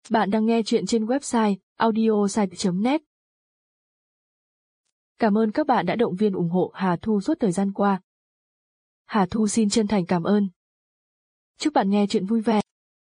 Bạn đang nghe chuyện trên website audiosite.net. Cảm ơn các bạn đã động viên ủng hộ Hà Thu suốt thời gian qua. Hà Thu xin chân thành cảm ơn. Chúc bạn nghe chuyện vui vẻ.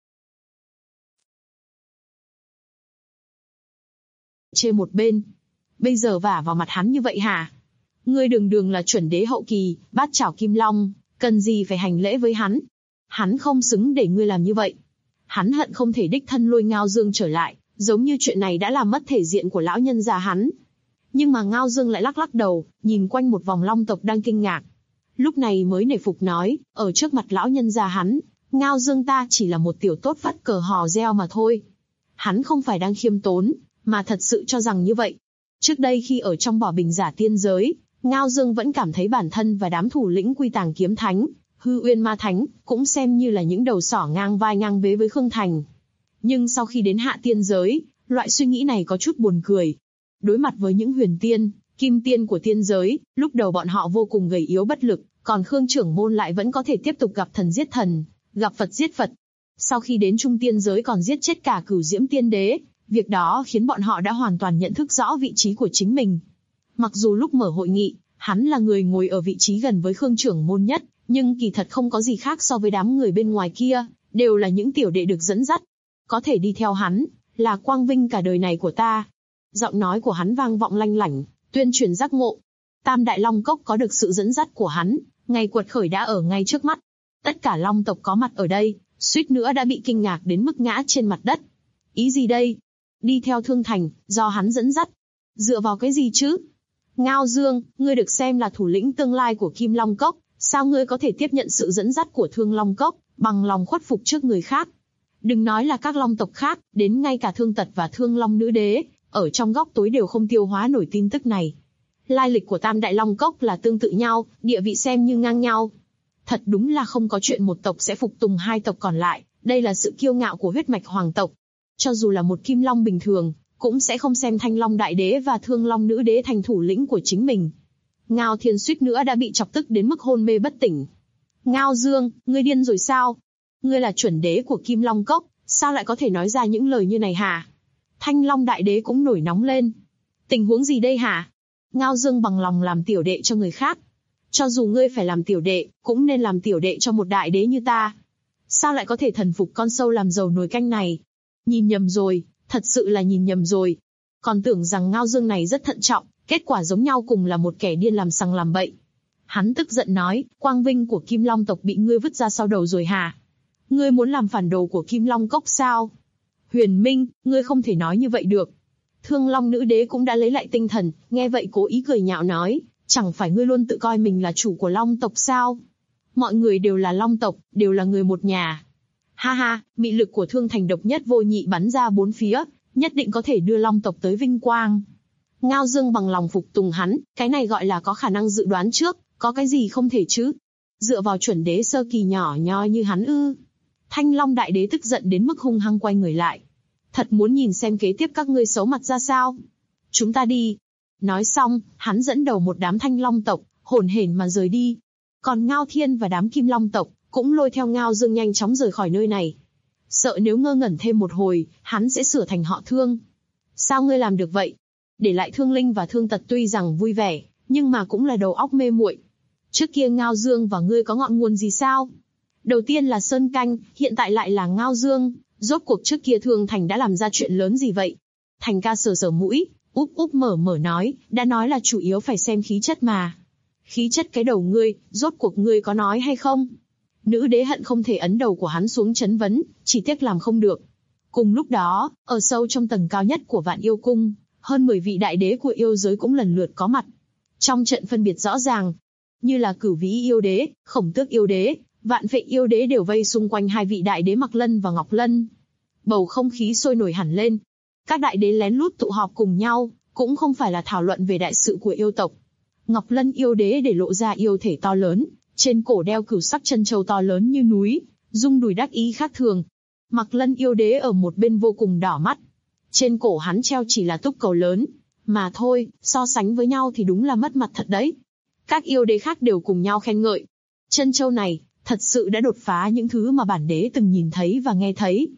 Chê một bên. Bây giờ vả vào mặt hắn như vậy hả? Ngươi đường đường là chuẩn đế hậu kỳ, bát chảo kim long, cần gì phải hành lễ với hắn? Hắn không xứng để ngươi làm như vậy. Hắn hận không thể đích thân lôi Ngao Dương trở lại, giống như chuyện này đã làm mất thể diện của lão nhân già hắn. Nhưng mà Ngao Dương lại lắc lắc đầu, nhìn quanh một vòng long tộc đang kinh ngạc. Lúc này mới nể phục nói, ở trước mặt lão nhân già hắn, Ngao Dương ta chỉ là một tiểu tốt vắt cờ hò reo mà thôi. Hắn không phải đang khiêm tốn, mà thật sự cho rằng như vậy. Trước đây khi ở trong Bỏ Bình Giả tiên giới, Ngao Dương vẫn cảm thấy bản thân và đám thủ lĩnh Quy Tàng Kiếm Thánh, Hư Uyên Ma Thánh, cũng xem như là những đầu sỏ ngang vai ngang vế với Khương Thành. Nhưng sau khi đến Hạ tiên giới, loại suy nghĩ này có chút buồn cười. Đối mặt với những huyền tiên, kim tiên của tiên giới, lúc đầu bọn họ vô cùng gầy yếu bất lực, còn Khương trưởng môn lại vẫn có thể tiếp tục gặp thần giết thần, gặp Phật giết Phật. Sau khi đến trung tiên giới còn giết chết cả Cửu Diễm Tiên Đế, việc đó khiến bọn họ đã hoàn toàn nhận thức rõ vị trí của chính mình. Mặc dù lúc mở hội nghị, hắn là người ngồi ở vị trí gần với Khương trưởng môn nhất, nhưng kỳ thật không có gì khác so với đám người bên ngoài kia, đều là những tiểu đệ được dẫn dắt. Có thể đi theo hắn, là quang vinh cả đời này của ta. Giọng nói của hắn vang vọng lanh lảnh, tuyên truyền giác ngộ. Tam Đại Long Cốc có được sự dẫn dắt của hắn, ngày quật khởi đã ở ngay trước mắt. Tất cả long tộc có mặt ở đây, suýt nữa đã bị kinh ngạc đến mức ngã trên mặt đất. Ý gì đây? Đi theo Thương Thành, do hắn dẫn dắt. Dựa vào cái gì chứ? Ngao Dương, ngươi được xem là thủ lĩnh tương lai của Kim Long Cốc, sao ngươi có thể tiếp nhận sự dẫn dắt của Thương Long Cốc, bằng lòng khuất phục trước người khác? Đừng nói là các long tộc khác, đến ngay cả Thương Tật và Thương Long Nữ Đế, ở trong góc tối đều không tiêu hóa nổi tin tức này. Lai lịch của Tam Đại Long Cốc là tương tự nhau, địa vị xem như ngang nhau. Thật đúng là không có chuyện một tộc sẽ phục tùng hai tộc còn lại, đây là sự kiêu ngạo của huyết mạch hoàng tộc. Cho dù là một Kim Long bình thường, cũng sẽ không xem Thanh Long Đại Đế và Thương Long Nữ Đế thành thủ lĩnh của chính mình. Ngao Thiên suýt nữa đã bị chọc tức đến mức hôn mê bất tỉnh. Ngao Dương, ngươi điên rồi sao? Ngươi là chuẩn đế của Kim Long Cốc, sao lại có thể nói ra những lời như này hả? Thanh Long Đại Đế cũng nổi nóng lên. Tình huống gì đây hả? Ngao Dương bằng lòng làm tiểu đệ cho người khác. Cho dù ngươi phải làm tiểu đệ, cũng nên làm tiểu đệ cho một đại đế như ta. Sao lại có thể thần phục con sâu làm dầu nồi canh này? Nhìn nhầm rồi, thật sự là nhìn nhầm rồi. Còn tưởng rằng Ngao Dương này rất thận trọng, kết quả giống nhau cùng là một kẻ điên làm sằng làm bậy. Hắn tức giận nói, quang vinh của Kim Long tộc bị ngươi vứt ra sau đầu rồi hả? Ngươi muốn làm phản đồ của Kim Long Cốc sao? Huyền Minh, ngươi không thể nói như vậy được. Thương Long Nữ Đế cũng đã lấy lại tinh thần, nghe vậy cố ý cười nhạo nói, chẳng phải ngươi luôn tự coi mình là chủ của Long tộc sao? Mọi người đều là Long tộc, đều là người một nhà. Ha ha, mị lực của Thương Thành độc nhất vô nhị bắn ra bốn phía, nhất định có thể đưa Long tộc tới vinh quang. Ngao Dương bằng lòng phục tùng hắn, cái này gọi là có khả năng dự đoán trước, có cái gì không thể chứ? Dựa vào chuẩn đế sơ kỳ nhỏ nhoi như hắn ư? Thanh Long Đại Đế tức giận đến mức hung hăng quay người lại. Thật muốn nhìn xem kế tiếp các ngươi xấu mặt ra sao? Chúng ta đi. Nói xong, hắn dẫn đầu một đám Thanh Long tộc, hổn hển mà rời đi. Còn Ngao Thiên và đám Kim Long tộc, cũng lôi theo Ngao Dương nhanh chóng rời khỏi nơi này. Sợ nếu ngơ ngẩn thêm một hồi, hắn sẽ sửa thành họ Thương. Sao ngươi làm được vậy? Để lại Thương Linh và Thương Tật tuy rằng vui vẻ, nhưng mà cũng là đầu óc mê muội. Trước kia Ngao Dương và ngươi có ngọn nguồn gì sao? Đầu tiên là Sơn Canh, hiện tại lại là Ngao Dương, rốt cuộc trước kia Thương Thành đã làm ra chuyện lớn gì vậy? Thành ca sờ sờ mũi, úp úp mở nói, đã nói là chủ yếu phải xem khí chất mà. Khí chất cái đầu ngươi, rốt cuộc ngươi có nói hay không? Nữ đế hận không thể ấn đầu của hắn xuống chấn vấn, chỉ tiếc làm không được. Cùng lúc đó, ở sâu trong tầng cao nhất của Vạn Yêu Cung, hơn 10 vị đại đế của yêu giới cũng lần lượt có mặt. Trong trận phân biệt rõ ràng, như là Cửu Vĩ yêu đế, Khổng Tước yêu đế, Vạn Phệ yêu đế đều vây xung quanh hai vị đại đế Mặc Lân và Ngọc Lân. Bầu không khí sôi nổi hẳn lên. Các đại đế lén lút tụ họp cùng nhau, cũng không phải là thảo luận về đại sự của yêu tộc. Ngọc Lân yêu đế để lộ ra yêu thể to lớn, trên cổ đeo cửu sắc chân châu to lớn như núi, rung đùi đắc ý khác thường. Mặc Lân yêu đế ở một bên vô cùng đỏ mắt. Trên cổ hắn treo chỉ là túc cầu lớn, mà thôi, so sánh với nhau thì đúng là mất mặt thật đấy. Các yêu đế khác đều cùng nhau khen ngợi. Chân châu này, thật sự đã đột phá những thứ mà bản đế từng nhìn thấy và nghe thấy.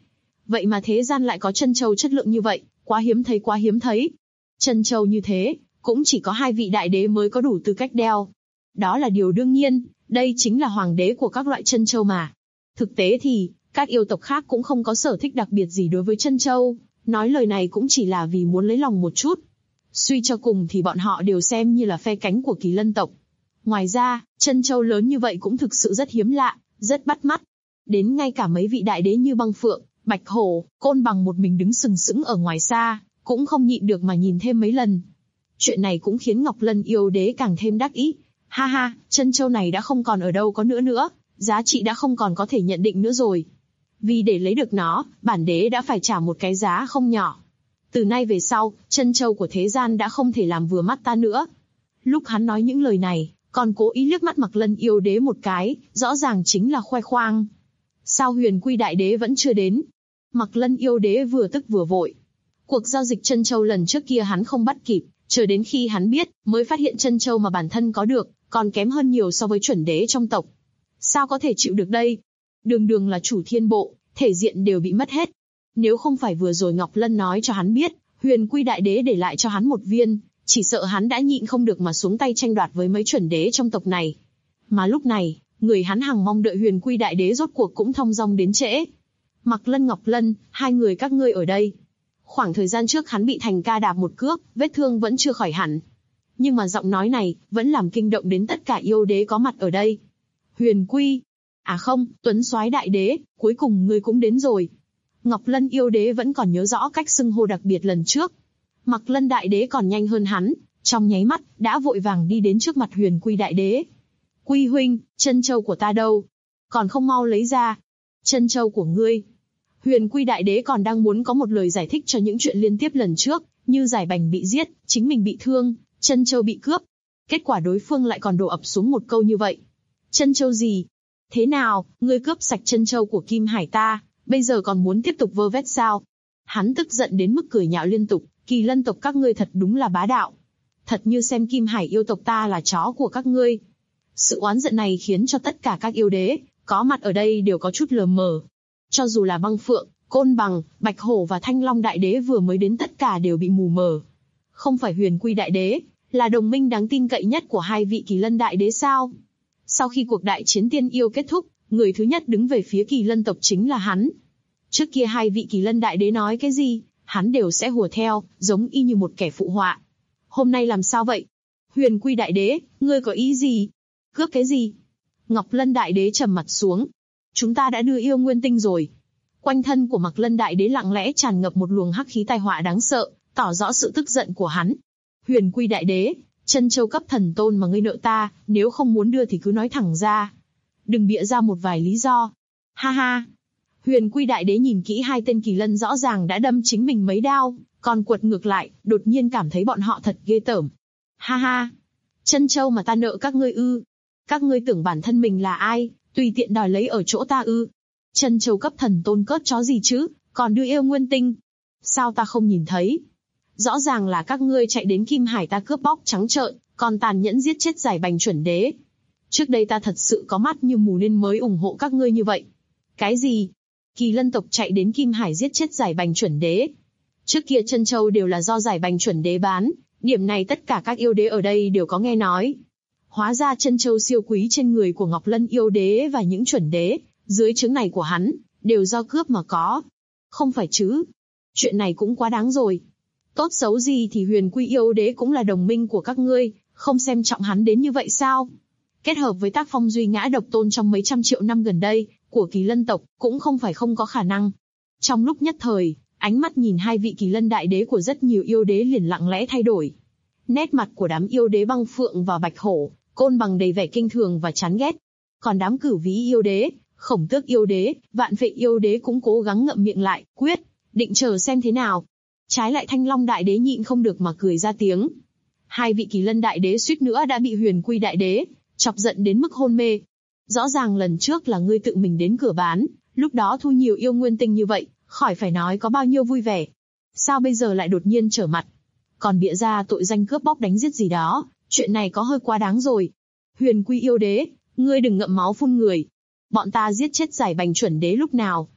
Vậy mà thế gian lại có chân châu chất lượng như vậy, quá hiếm thấy quá hiếm thấy. Chân châu như thế, cũng chỉ có 2 vị đại đế mới có đủ tư cách đeo. Đó là điều đương nhiên, đây chính là hoàng đế của các loại chân châu mà. Thực tế thì, các yêu tộc khác cũng không có sở thích đặc biệt gì đối với chân châu, nói lời này cũng chỉ là vì muốn lấy lòng một chút. Suy cho cùng thì bọn họ đều xem như là phe cánh của Kỳ Lân tộc. Ngoài ra, chân châu lớn như vậy cũng thực sự rất hiếm lạ, rất bắt mắt. Đến ngay cả mấy vị đại đế như Băng Phượng, Bạch Hổ, Côn Bằng một mình đứng sừng sững ở ngoài xa, cũng không nhịn được mà nhìn thêm mấy lần. Chuyện này cũng khiến Ngọc Lân yêu đế càng thêm đắc ý. Ha ha, chân châu này đã không còn ở đâu có nữa, giá trị đã không còn có thể nhận định nữa rồi. Vì để lấy được nó, bản đế đã phải trả một cái giá không nhỏ. Từ nay về sau, chân châu của thế gian đã không thể làm vừa mắt ta nữa. Lúc hắn nói những lời này, còn cố ý liếc mắt Mạc Lân yêu đế một cái, rõ ràng chính là khoe khoang. Sao Huyền Quy đại đế vẫn chưa đến? Mạc Lân yêu đế vừa tức vừa vội. Cuộc giao dịch chân châu lần trước kia hắn không bắt kịp, chờ đến khi hắn biết, mới phát hiện chân châu mà bản thân có được, còn kém hơn nhiều so với chuẩn đế trong tộc. Sao có thể chịu được đây? Đường đường là chủ thiên bộ, thể diện đều bị mất hết. Nếu không phải vừa rồi Ngọc Lân nói cho hắn biết, Huyền Quy đại đế để lại cho hắn một viên, chỉ sợ hắn đã nhịn không được mà xuống tay tranh đoạt với mấy chuẩn đế trong tộc này. Mà lúc này, người hắn hằng mong đợi Huyền Quy đại đế rốt cuộc cũng thong dong đến trễ. Mạc Lân, Ngọc Lân, hai người các ngươi ở đây. Khoảng thời gian trước hắn bị Thành Ca đạp một cước, vết thương vẫn chưa khỏi hẳn. Nhưng mà giọng nói này, vẫn làm kinh động đến tất cả yêu đế có mặt ở đây. Huyền Quy. À không, Tuấn Soái đại đế, cuối cùng ngươi cũng đến rồi. Ngọc Lân yêu đế vẫn còn nhớ rõ cách xưng hô đặc biệt lần trước. Mạc Lân đại đế còn nhanh hơn hắn, trong nháy mắt, đã vội vàng đi đến trước mặt Huyền Quy đại đế. Quy huynh, chân châu của ta đâu? Còn không mau lấy ra. Chân châu của ngươi. Huyền Quy đại đế còn đang muốn có một lời giải thích cho những chuyện liên tiếp lần trước, như Giải Bành bị giết, chính mình bị thương, chân châu bị cướp. Kết quả đối phương lại còn đổ ập xuống một câu như vậy. Chân châu gì? Thế nào, ngươi cướp sạch chân châu của Kim Hải ta, bây giờ còn muốn tiếp tục vơ vét sao? Hắn tức giận đến mức cười nhạo liên tục, Kỳ Lân tộc các ngươi thật đúng là bá đạo. Thật như xem Kim Hải yêu tộc ta là chó của các ngươi. Sự oán giận này khiến cho tất cả các yêu đế có mặt ở đây đều có chút lờ mờ. Cho dù là Băng Phượng, Côn Bằng, Bạch Hổ và Thanh Long đại đế vừa mới đến tất cả đều bị mù mờ. Không phải Huyền Quy đại đế, là đồng minh đáng tin cậy nhất của hai vị Kỳ Lân đại đế sao? Sau khi cuộc đại chiến tiên yêu kết thúc, người thứ nhất đứng về phía Kỳ Lân tộc chính là hắn. Trước kia hai vị Kỳ Lân đại đế nói cái gì, hắn đều sẽ hùa theo, giống y như một kẻ phụ họa. Hôm nay làm sao vậy? Huyền Quy đại đế, ngươi có ý gì? Cướp cái gì? Ngọc Lân đại đế trầm mặt xuống. Chúng ta đã đưa yêu nguyên tinh rồi. Quanh thân của Mạc Lân đại đế lặng lẽ tràn ngập một luồng hắc khí tai họa đáng sợ, tỏ rõ sự tức giận của hắn. Huyền Quy đại đế, chân châu cấp thần tôn mà ngươi nợ ta, nếu không muốn đưa thì cứ nói thẳng ra. Đừng bịa ra một vài lý do. Ha ha. Huyền Quy đại đế nhìn kỹ hai tên Kỳ Lân rõ ràng đã đâm chính mình mấy đao, còn quật ngược lại, đột nhiên cảm thấy bọn họ thật ghê tởm. Ha ha. Chân châu mà ta nợ các ngươi ư? Các ngươi tưởng bản thân mình là ai, tùy tiện đòi lấy ở chỗ ta ư? Chân châu cấp thần tôn cớt chó gì chứ, còn đưa yêu nguyên tinh. Sao ta không nhìn thấy? Rõ ràng là các ngươi chạy đến Kim Hải ta cướp bóc trắng trợn, còn tàn nhẫn giết chết Giải Bành chuẩn đế. Trước đây ta thật sự có mắt như mù nên mới ủng hộ các ngươi như vậy. Cái gì? Kỳ Lân tộc chạy đến Kim Hải giết chết Giải Bành chuẩn đế. Trước kia chân châu đều là do Giải Bành chuẩn đế bán, điểm này tất cả các yêu đế ở đây đều có nghe nói. Hóa ra chân châu siêu quý trên người của Ngọc Lân yêu đế và những chuẩn đế, dưới trướng này của hắn, đều do cướp mà có. Không phải chứ? Chuyện này cũng quá đáng rồi. Tốt xấu gì thì Huyền Quy yêu đế cũng là đồng minh của các ngươi, không xem trọng hắn đến như vậy sao? Kết hợp với tác phong duy ngã độc tôn trong mấy trăm triệu năm gần đây, của Kỳ Lân tộc, cũng không phải không có khả năng. Trong lúc nhất thời, ánh mắt nhìn hai vị Kỳ Lân đại đế của rất nhiều yêu đế liền lặng lẽ thay đổi. Nét mặt của đám yêu đế Băng Phượng và Bạch Hổ, Côn Bằng đầy vẻ kinh thường và chán ghét. Còn đám Cửu Vĩ yêu đế, Khổng Tước yêu đế, Vạn Phệ yêu đế cũng cố gắng ngậm miệng lại, quyết định chờ xem thế nào. Trái lại Thanh Long đại đế nhịn không được mà cười ra tiếng. Hai vị Kỳ Lân đại đế suýt nữa đã bị Huyền Quy đại đế chọc giận đến mức hôn mê. Rõ ràng lần trước là ngươi tự mình đến cửa bán, lúc đó thu nhiều yêu nguyên tinh như vậy, khỏi phải nói có bao nhiêu vui vẻ. Sao bây giờ lại đột nhiên trở mặt? Còn bịa ra tội danh cướp bóc đánh giết gì đó, chuyện này có hơi quá đáng rồi. Huyền Quy yêu đế, ngươi đừng ngậm máu phun người. Bọn ta giết chết Giải Bành chuẩn đế lúc nào?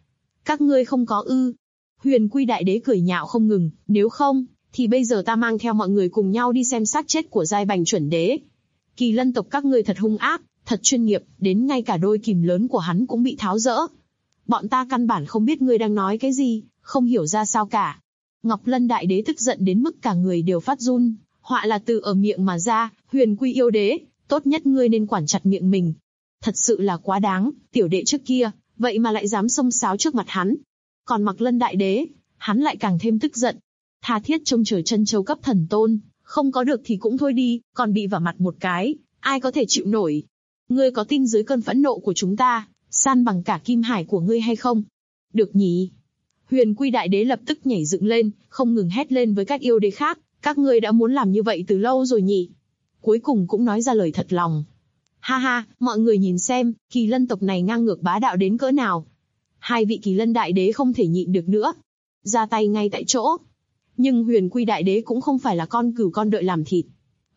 Các ngươi không có ư? Huyền Quy Đại Đế cười nhạo không ngừng, nếu không, thì bây giờ ta mang theo mọi người cùng nhau đi xem xác chết của Giai Bành chuẩn đế. Kỳ Lân tộc các ngươi thật hung ác, thật chuyên nghiệp, đến ngay cả đôi kìm lớn của hắn cũng bị tháo rỡ. Bọn ta căn bản không biết ngươi đang nói cái gì, không hiểu ra sao cả. Ngọc Lân Đại Đế tức giận đến mức cả người đều phát run, họa là từ ở miệng mà ra, Huyền Quy yêu đế, tốt nhất ngươi nên quản chặt miệng mình. Thật sự là quá đáng, tiểu đệ trước kia, vậy mà lại dám xông xáo trước mặt hắn. Còn Mạc Lân Đại Đế, hắn lại càng thêm tức giận. Tha thiết trông chờ chân châu cấp thần tôn, không có được thì cũng thôi đi, còn bị vả mặt một cái, ai có thể chịu nổi. Ngươi có tin dưới cơn phẫn nộ của chúng ta, san bằng cả Kim Hải của ngươi hay không? Được nhỉ? Huyền Quy Đại Đế lập tức nhảy dựng lên, không ngừng hét lên với các yêu đế khác, các ngươi đã muốn làm như vậy từ lâu rồi nhỉ? Cuối cùng cũng nói ra lời thật lòng. Ha ha, mọi người nhìn xem, Kỳ Lân tộc này ngang ngược bá đạo đến cỡ nào. Hai vị Kỳ Lân Đại Đế không thể nhịn được nữa, ra tay ngay tại chỗ. Nhưng Huyền Quy Đại Đế cũng không phải là con cừu con đợi làm thịt.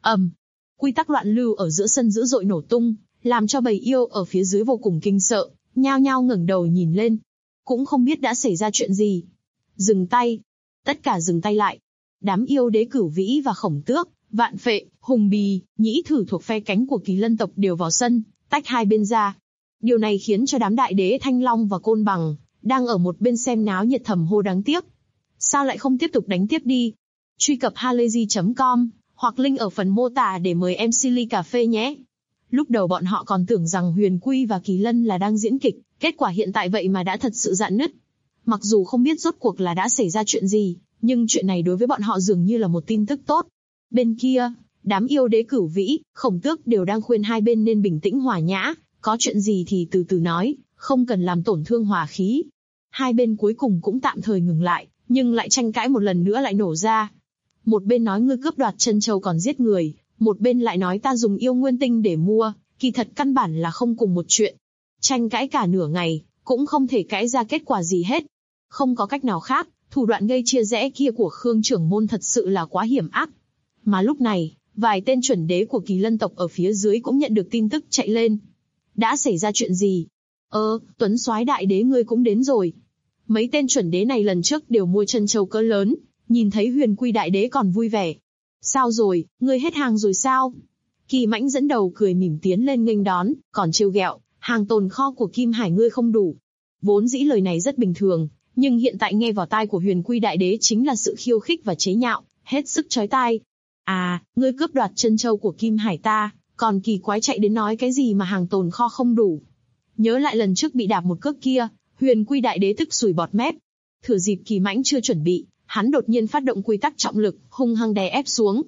Quy tắc loạn lưu ở giữa sân dữ dội nổ tung, làm cho bầy yêu ở phía dưới vô cùng kinh sợ, nhao nhao ngẩng đầu nhìn lên. Cũng không biết đã xảy ra chuyện gì. Dừng tay. Tất cả dừng tay lại. Đám yêu đế Cửu Vĩ và Khổng Tước, Vạn Phệ, Hùng Bì, Nhĩ Thử thuộc phe cánh của Kỳ Lân tộc đều vào sân, tách hai bên ra. Điều này khiến cho đám đại đế Thanh Long và Côn Bằng, đang ở một bên xem náo nhiệt thầm hô đáng tiếc. Sao lại không tiếp tục đánh tiếp đi? Truy cập halayzi.com, hoặc link ở phần mô tả để mời MC ly cà phê nhé. Lúc đầu bọn họ còn tưởng rằng Huyền Quy và Kỳ Lân là đang diễn kịch, kết quả hiện tại vậy mà đã thật sự rạn nứt. Mặc dù không biết rốt cuộc là đã xảy ra chuyện gì, nhưng chuyện này đối với bọn họ dường như là một tin tức tốt. Bên kia, đám yêu đế Cửu Vĩ, Khổng Tước đều đang khuyên hai bên nên bình tĩnh hòa nhã, có chuyện gì thì từ từ nói, không cần làm tổn thương hòa khí. Hai bên cuối cùng cũng tạm thời ngừng lại, nhưng lại tranh cãi một lần nữa lại nổ ra. Một bên nói ngươi cướp đoạt chân châu còn giết người, một bên lại nói ta dùng yêu nguyên tinh để mua, kỳ thật căn bản là không cùng một chuyện. Tranh cãi cả nửa ngày, cũng không thể cãi ra kết quả gì hết. Không có cách nào khác, thủ đoạn gây chia rẽ kia của Khương trưởng môn thật sự là quá hiểm ác. Mà lúc này, vài tên chuẩn đế của Kỳ Lân tộc ở phía dưới cũng nhận được tin tức chạy lên. Đã xảy ra chuyện gì? Tuấn Soái Đại Đế ngươi cũng đến rồi. Mấy tên chuẩn đế này lần trước đều mua chân châu cỡ lớn, nhìn thấy Huyền Quy Đại Đế còn vui vẻ. Sao rồi, ngươi hết hàng rồi sao? Kỳ Mãnh dẫn đầu cười mỉm tiến lên nghênh đón, còn trêu ghẹo, hàng tồn kho của Kim Hải ngươi không đủ. Vốn dĩ lời này rất bình thường, nhưng hiện tại nghe vào tai của Huyền Quy Đại Đế chính là sự khiêu khích và chế nhạo, hết sức chói tai. À, ngươi cướp đoạt chân châu của Kim Hải ta, còn kỳ quái chạy đến nói cái gì mà hàng tồn kho không đủ. Nhớ lại lần trước bị đạp một cước kia, Huyền Quy Đại Đế tức sùi bọt mép. Thừa dịp Kỳ Mãnh chưa chuẩn bị, hắn đột nhiên phát động quy tắc trọng lực, hung hăng đè ép xuống.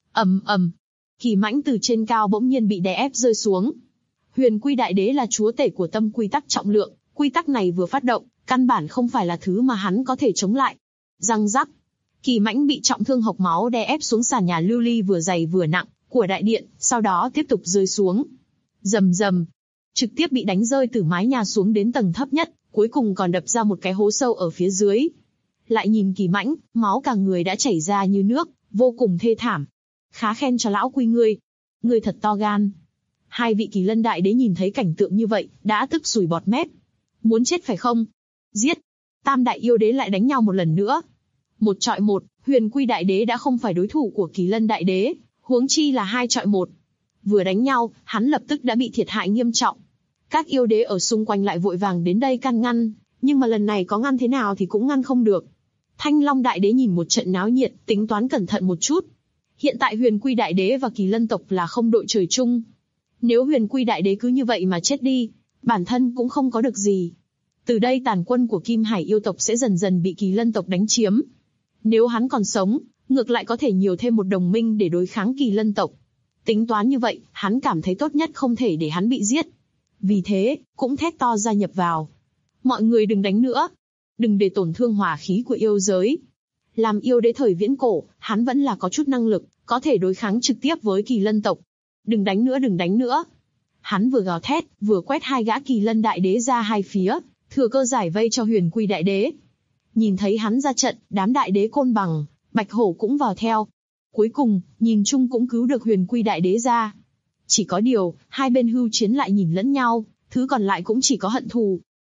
ầm. Kỳ Mãnh từ trên cao bỗng nhiên bị đè ép rơi xuống. Huyền Quy Đại Đế là chúa tể của tâm quy tắc trọng lượng, quy tắc này vừa phát động, căn bản không phải là thứ mà hắn có thể chống lại. Răng rắc. Kỳ Mãnh bị trọng thương hộc máu đè ép xuống sàn nhà lưu ly vừa dày vừa nặng của đại điện, sau đó tiếp tục rơi xuống. Rầm rầm. Trực tiếp bị đánh rơi từ mái nhà xuống đến tầng thấp nhất, cuối cùng còn đập ra một cái hố sâu ở phía dưới. Lại nhìn Kỳ Mãnh, máu cả người đã chảy ra như nước, vô cùng thê thảm. Khá khen cho lão Quy ngươi. Ngươi thật to gan. Hai vị Kỳ Lân Đại Đế nhìn thấy cảnh tượng như vậy, đã tức sùi bọt mép. Muốn chết phải không? Giết. Tam đại yêu đế lại đánh nhau một lần nữa. Một chọi một, Huyền Quy Đại Đế đã không phải đối thủ của Kỳ Lân Đại Đế, huống chi là hai chọi một. Vừa đánh nhau, hắn lập tức đã bị thiệt hại nghiêm trọng. Các yêu đế ở xung quanh lại vội vàng đến đây can ngăn, nhưng mà lần này có ngăn thế nào thì cũng ngăn không được. Thanh Long Đại Đế nhìn một trận náo nhiệt, tính toán cẩn thận một chút. Hiện tại Huyền Quy Đại Đế và Kỳ Lân tộc là không đội trời chung. Nếu Huyền Quy Đại Đế cứ như vậy mà chết đi, bản thân cũng không có được gì. Từ đây tàn quân của Kim Hải yêu tộc sẽ dần dần bị Kỳ Lân tộc đánh chiếm. Nếu hắn còn sống, ngược lại có thể nhiều thêm một đồng minh để đối kháng Kỳ Lân tộc. Tính toán như vậy, hắn cảm thấy tốt nhất không thể để hắn bị giết. Vì thế, cũng thét to gia nhập vào. Mọi người đừng đánh nữa. Đừng để tổn thương hỏa khí của yêu giới. Làm yêu đế thời viễn cổ, hắn vẫn là có chút năng lực, có thể đối kháng trực tiếp với Kỳ Lân tộc. Đừng đánh nữa, đừng đánh nữa. Hắn vừa gào thét, vừa quét hai gã Kỳ Lân Đại Đế ra hai phía, thừa cơ giải vây cho Huyền Quy Đại Đế. Nhìn thấy hắn ra trận, đám đại đế Côn Bằng, Bạch Hổ cũng vào theo. Cuối cùng, nhìn chung cũng cứu được Huyền Quy Đại Đế ra. Chỉ có điều, hai bên hưu chiến lại nhìn lẫn nhau, thứ còn lại cũng chỉ có hận thù.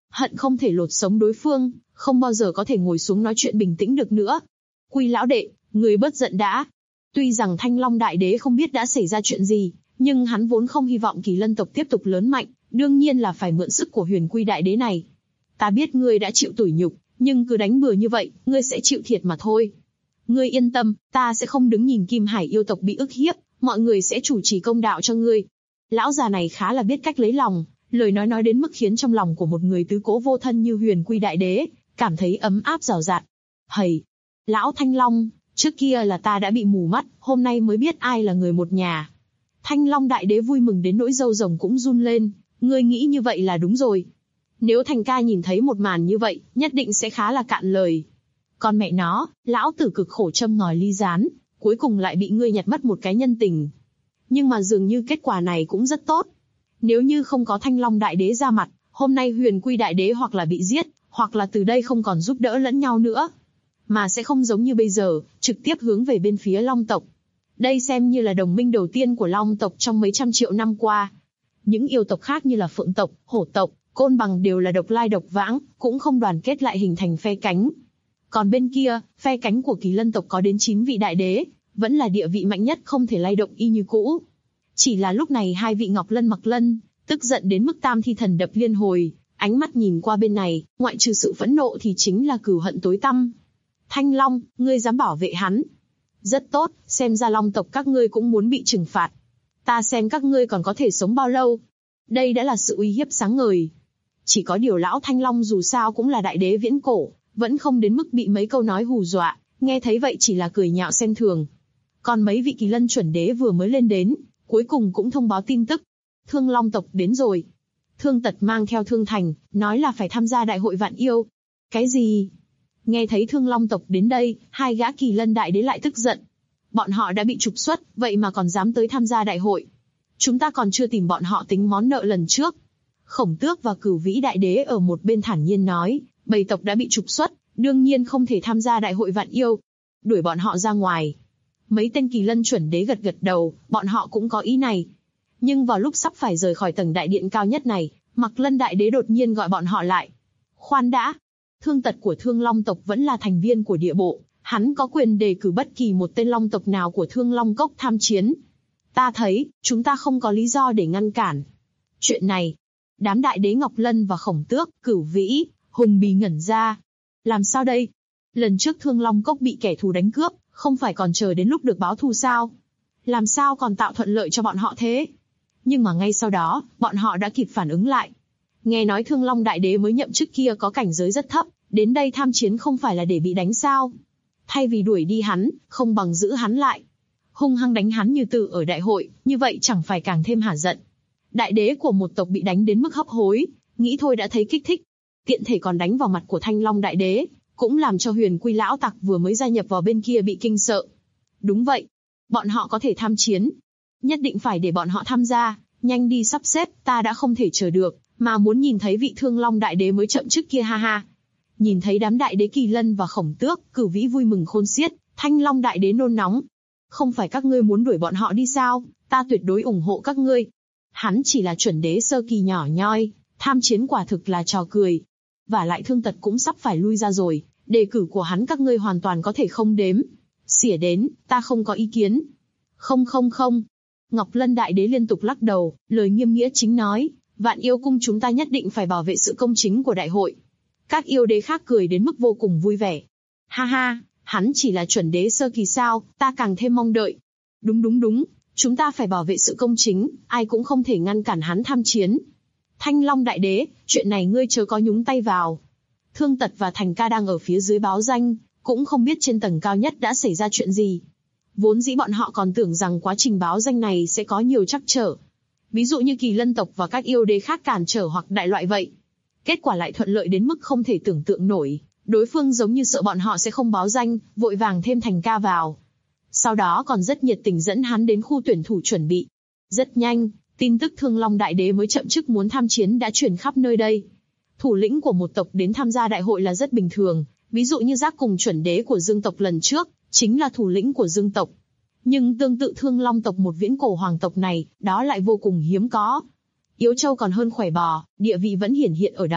hận không thể lột sống đối phương, không bao giờ có thể ngồi xuống nói chuyện bình tĩnh được nữa. Quy lão đệ, người bớt giận đã. Tuy rằng Thanh Long Đại Đế không biết đã xảy ra chuyện gì, nhưng hắn vốn không hy vọng Kỳ Lân tộc tiếp tục lớn mạnh, đương nhiên là phải mượn sức của Huyền Quy Đại Đế này. Ta biết ngươi đã chịu tủi nhục, nhưng cứ đánh bừa như vậy, ngươi sẽ chịu thiệt mà thôi. Ngươi yên tâm, ta sẽ không đứng nhìn Kim Hải yêu tộc bị ức hiếp, mọi người sẽ chủ trì công đạo cho ngươi. Lão già này khá là biết cách lấy lòng, lời nói đến mức khiến trong lòng của một người tứ cố vô thân như Huyền Quy Đại Đế cảm thấy ấm áp rào rạt. Hầy, lão Thanh Long, trước kia là ta đã bị mù mắt, hôm nay mới biết ai là người một nhà. Thanh Long Đại Đế vui mừng đến nỗi râu rồng cũng run lên, ngươi nghĩ như vậy là đúng rồi. Nếu Thành ca nhìn thấy một màn như vậy, nhất định sẽ khá là cạn lời. Con mẹ nó, lão tử cực khổ châm ngòi ly rán, cuối cùng lại bị ngươi nhặt mất một cái nhân tình. Nhưng mà dường như kết quả này cũng rất tốt. Nếu như không có Thanh Long Đại Đế ra mặt, hôm nay Huyền Quy Đại Đế hoặc là bị giết, hoặc là từ đây không còn giúp đỡ lẫn nhau nữa. Mà sẽ không giống như bây giờ, trực tiếp hướng về bên phía Long tộc. Đây xem như là đồng minh đầu tiên của Long tộc trong mấy trăm triệu năm qua. Những yêu tộc khác như là Phượng tộc, Hổ tộc, Côn Bằng đều là độc lai độc vãng, cũng không đoàn kết lại hình thành phe cánh. Còn bên kia, phe cánh của Kỳ Lân tộc có đến 9 vị đại đế, vẫn là địa vị mạnh nhất không thể lay động y như cũ. Chỉ là lúc này hai vị Ngọc Lân Mặc Lân, tức giận đến mức tam thi thần đập liên hồi, ánh mắt nhìn qua bên này, ngoại trừ sự phẫn nộ thì chính là cừu hận tối tăm. Thanh Long, ngươi dám bảo vệ hắn. Rất tốt, xem ra Long tộc các ngươi cũng muốn bị trừng phạt. Ta xem các ngươi còn có thể sống bao lâu. Đây đã là sự uy hiếp sáng ngời. Chỉ có điều lão Thanh Long dù sao cũng là đại đế viễn cổ, vẫn không đến mức bị mấy câu nói hù dọa, nghe thấy vậy chỉ là cười nhạo xem thường. Còn mấy vị Kỳ Lân chuẩn đế vừa mới lên đến, cuối cùng cũng thông báo tin tức. Thương Long tộc đến rồi. Thương Tật mang theo Thương Thành, nói là phải tham gia đại hội vạn yêu. Cái gì? Nghe thấy Thương Long tộc đến đây, hai gã Kỳ Lân đại đế lại tức giận. Bọn họ đã bị trục xuất, vậy mà còn dám tới tham gia đại hội. Chúng ta còn chưa tìm bọn họ tính món nợ lần trước. Khổng Tước và Cửu Vĩ đại đế ở một bên thản nhiên nói, bầy tộc đã bị trục xuất, đương nhiên không thể tham gia đại hội vạn yêu. Đuổi bọn họ ra ngoài. Mấy tên Kỳ Lân chuẩn đế gật gật đầu, bọn họ cũng có ý này. Nhưng vào lúc sắp phải rời khỏi tầng đại điện cao nhất này, Mặc Lân đại đế đột nhiên gọi bọn họ lại. Khoan đã. Thương Tật của Thương Long tộc vẫn là thành viên của địa bộ, hắn có quyền đề cử bất kỳ một tên Long tộc nào của Thương Long Cốc tham chiến. Ta thấy, chúng ta không có lý do để ngăn cản. Chuyện này, đám đại đế Ngọc Lân và Khổng Tước, Cửu Vĩ, Hùng Bì ngẩn ra. Làm sao đây? Lần trước Thương Long Cốc bị kẻ thù đánh cướp, không phải còn chờ đến lúc được báo thù sao? Làm sao còn tạo thuận lợi cho bọn họ thế? Nhưng mà ngay sau đó, bọn họ đã kịp phản ứng lại. Nghe nói Thương Long Đại Đế mới nhậm chức kia có cảnh giới rất thấp, đến đây tham chiến không phải là để bị đánh sao? Thay vì đuổi đi hắn, không bằng giữ hắn lại. Hung hăng đánh hắn như tử ở đại hội, như vậy chẳng phải càng thêm hả giận. Đại đế của một tộc bị đánh đến mức hấp hối, nghĩ thôi đã thấy kích thích. Tiện thể còn đánh vào mặt của Thanh Long Đại Đế, cũng làm cho Huyền Quy lão tặc vừa mới gia nhập vào bên kia bị kinh sợ. Đúng vậy, bọn họ có thể tham chiến. Nhất định phải để bọn họ tham gia, nhanh đi sắp xếp, ta đã không thể chờ được, mà muốn nhìn thấy vị Thương Long Đại Đế mới chậm trước kia ha ha. Nhìn thấy đám đại đế Kỳ Lân và Khổng Tước, Cửu Vĩ vui mừng khôn xiết, Thanh Long Đại Đế nôn nóng. Không phải các ngươi muốn đuổi bọn họ đi sao, ta tuyệt đối ủng hộ các ngươi. Hắn chỉ là chuẩn đế sơ kỳ nhỏ nhoi, tham chiến quả thực là trò cười. Và lại Thương Tật cũng sắp phải lui ra rồi, đề cử của hắn các ngươi hoàn toàn có thể không đếm. Xỉa đến, ta không có ý kiến. Không. Ngọc Lân Đại Đế liên tục lắc đầu, lời nghiêm nghĩa chính nói, Vạn Yêu Cung chúng ta nhất định phải bảo vệ sự công chính của đại hội. Các yêu đế khác cười đến mức vô cùng vui vẻ. Ha ha, hắn chỉ là chuẩn đế sơ kỳ sao, ta càng thêm mong đợi. Đúng, chúng ta phải bảo vệ sự công chính, ai cũng không thể ngăn cản hắn tham chiến. Thanh Long Đại Đế, chuyện này ngươi chớ có nhúng tay vào. Thương Tật và Thành Ca đang ở phía dưới báo danh, cũng không biết trên tầng cao nhất đã xảy ra chuyện gì. Vốn dĩ bọn họ còn tưởng rằng quá trình báo danh này sẽ có nhiều trắc trở. Ví dụ như Kỳ Lân tộc và các yêu đế khác cản trở hoặc đại loại vậy. Kết quả lại thuận lợi đến mức không thể tưởng tượng nổi. Đối phương giống như sợ bọn họ sẽ không báo danh, vội vàng thêm Thành Ca vào. Sau đó còn rất nhiệt tình dẫn hắn đến khu tuyển thủ chuẩn bị. Rất nhanh, tin tức Thương Long Đại Đế mới chậm chức muốn tham chiến đã truyền khắp nơi đây. Thủ lĩnh của một tộc đến tham gia đại hội là rất bình thường, ví dụ như Giác cùng chuẩn đế của Dương tộc lần trước, chính là thủ lĩnh của Dương tộc. Nhưng tương tự Thương Long tộc một viễn cổ hoàng tộc này, đó lại vô cùng hiếm có. Yếu Châu còn hơn khỏe bò, địa vị vẫn hiển hiện ở đó,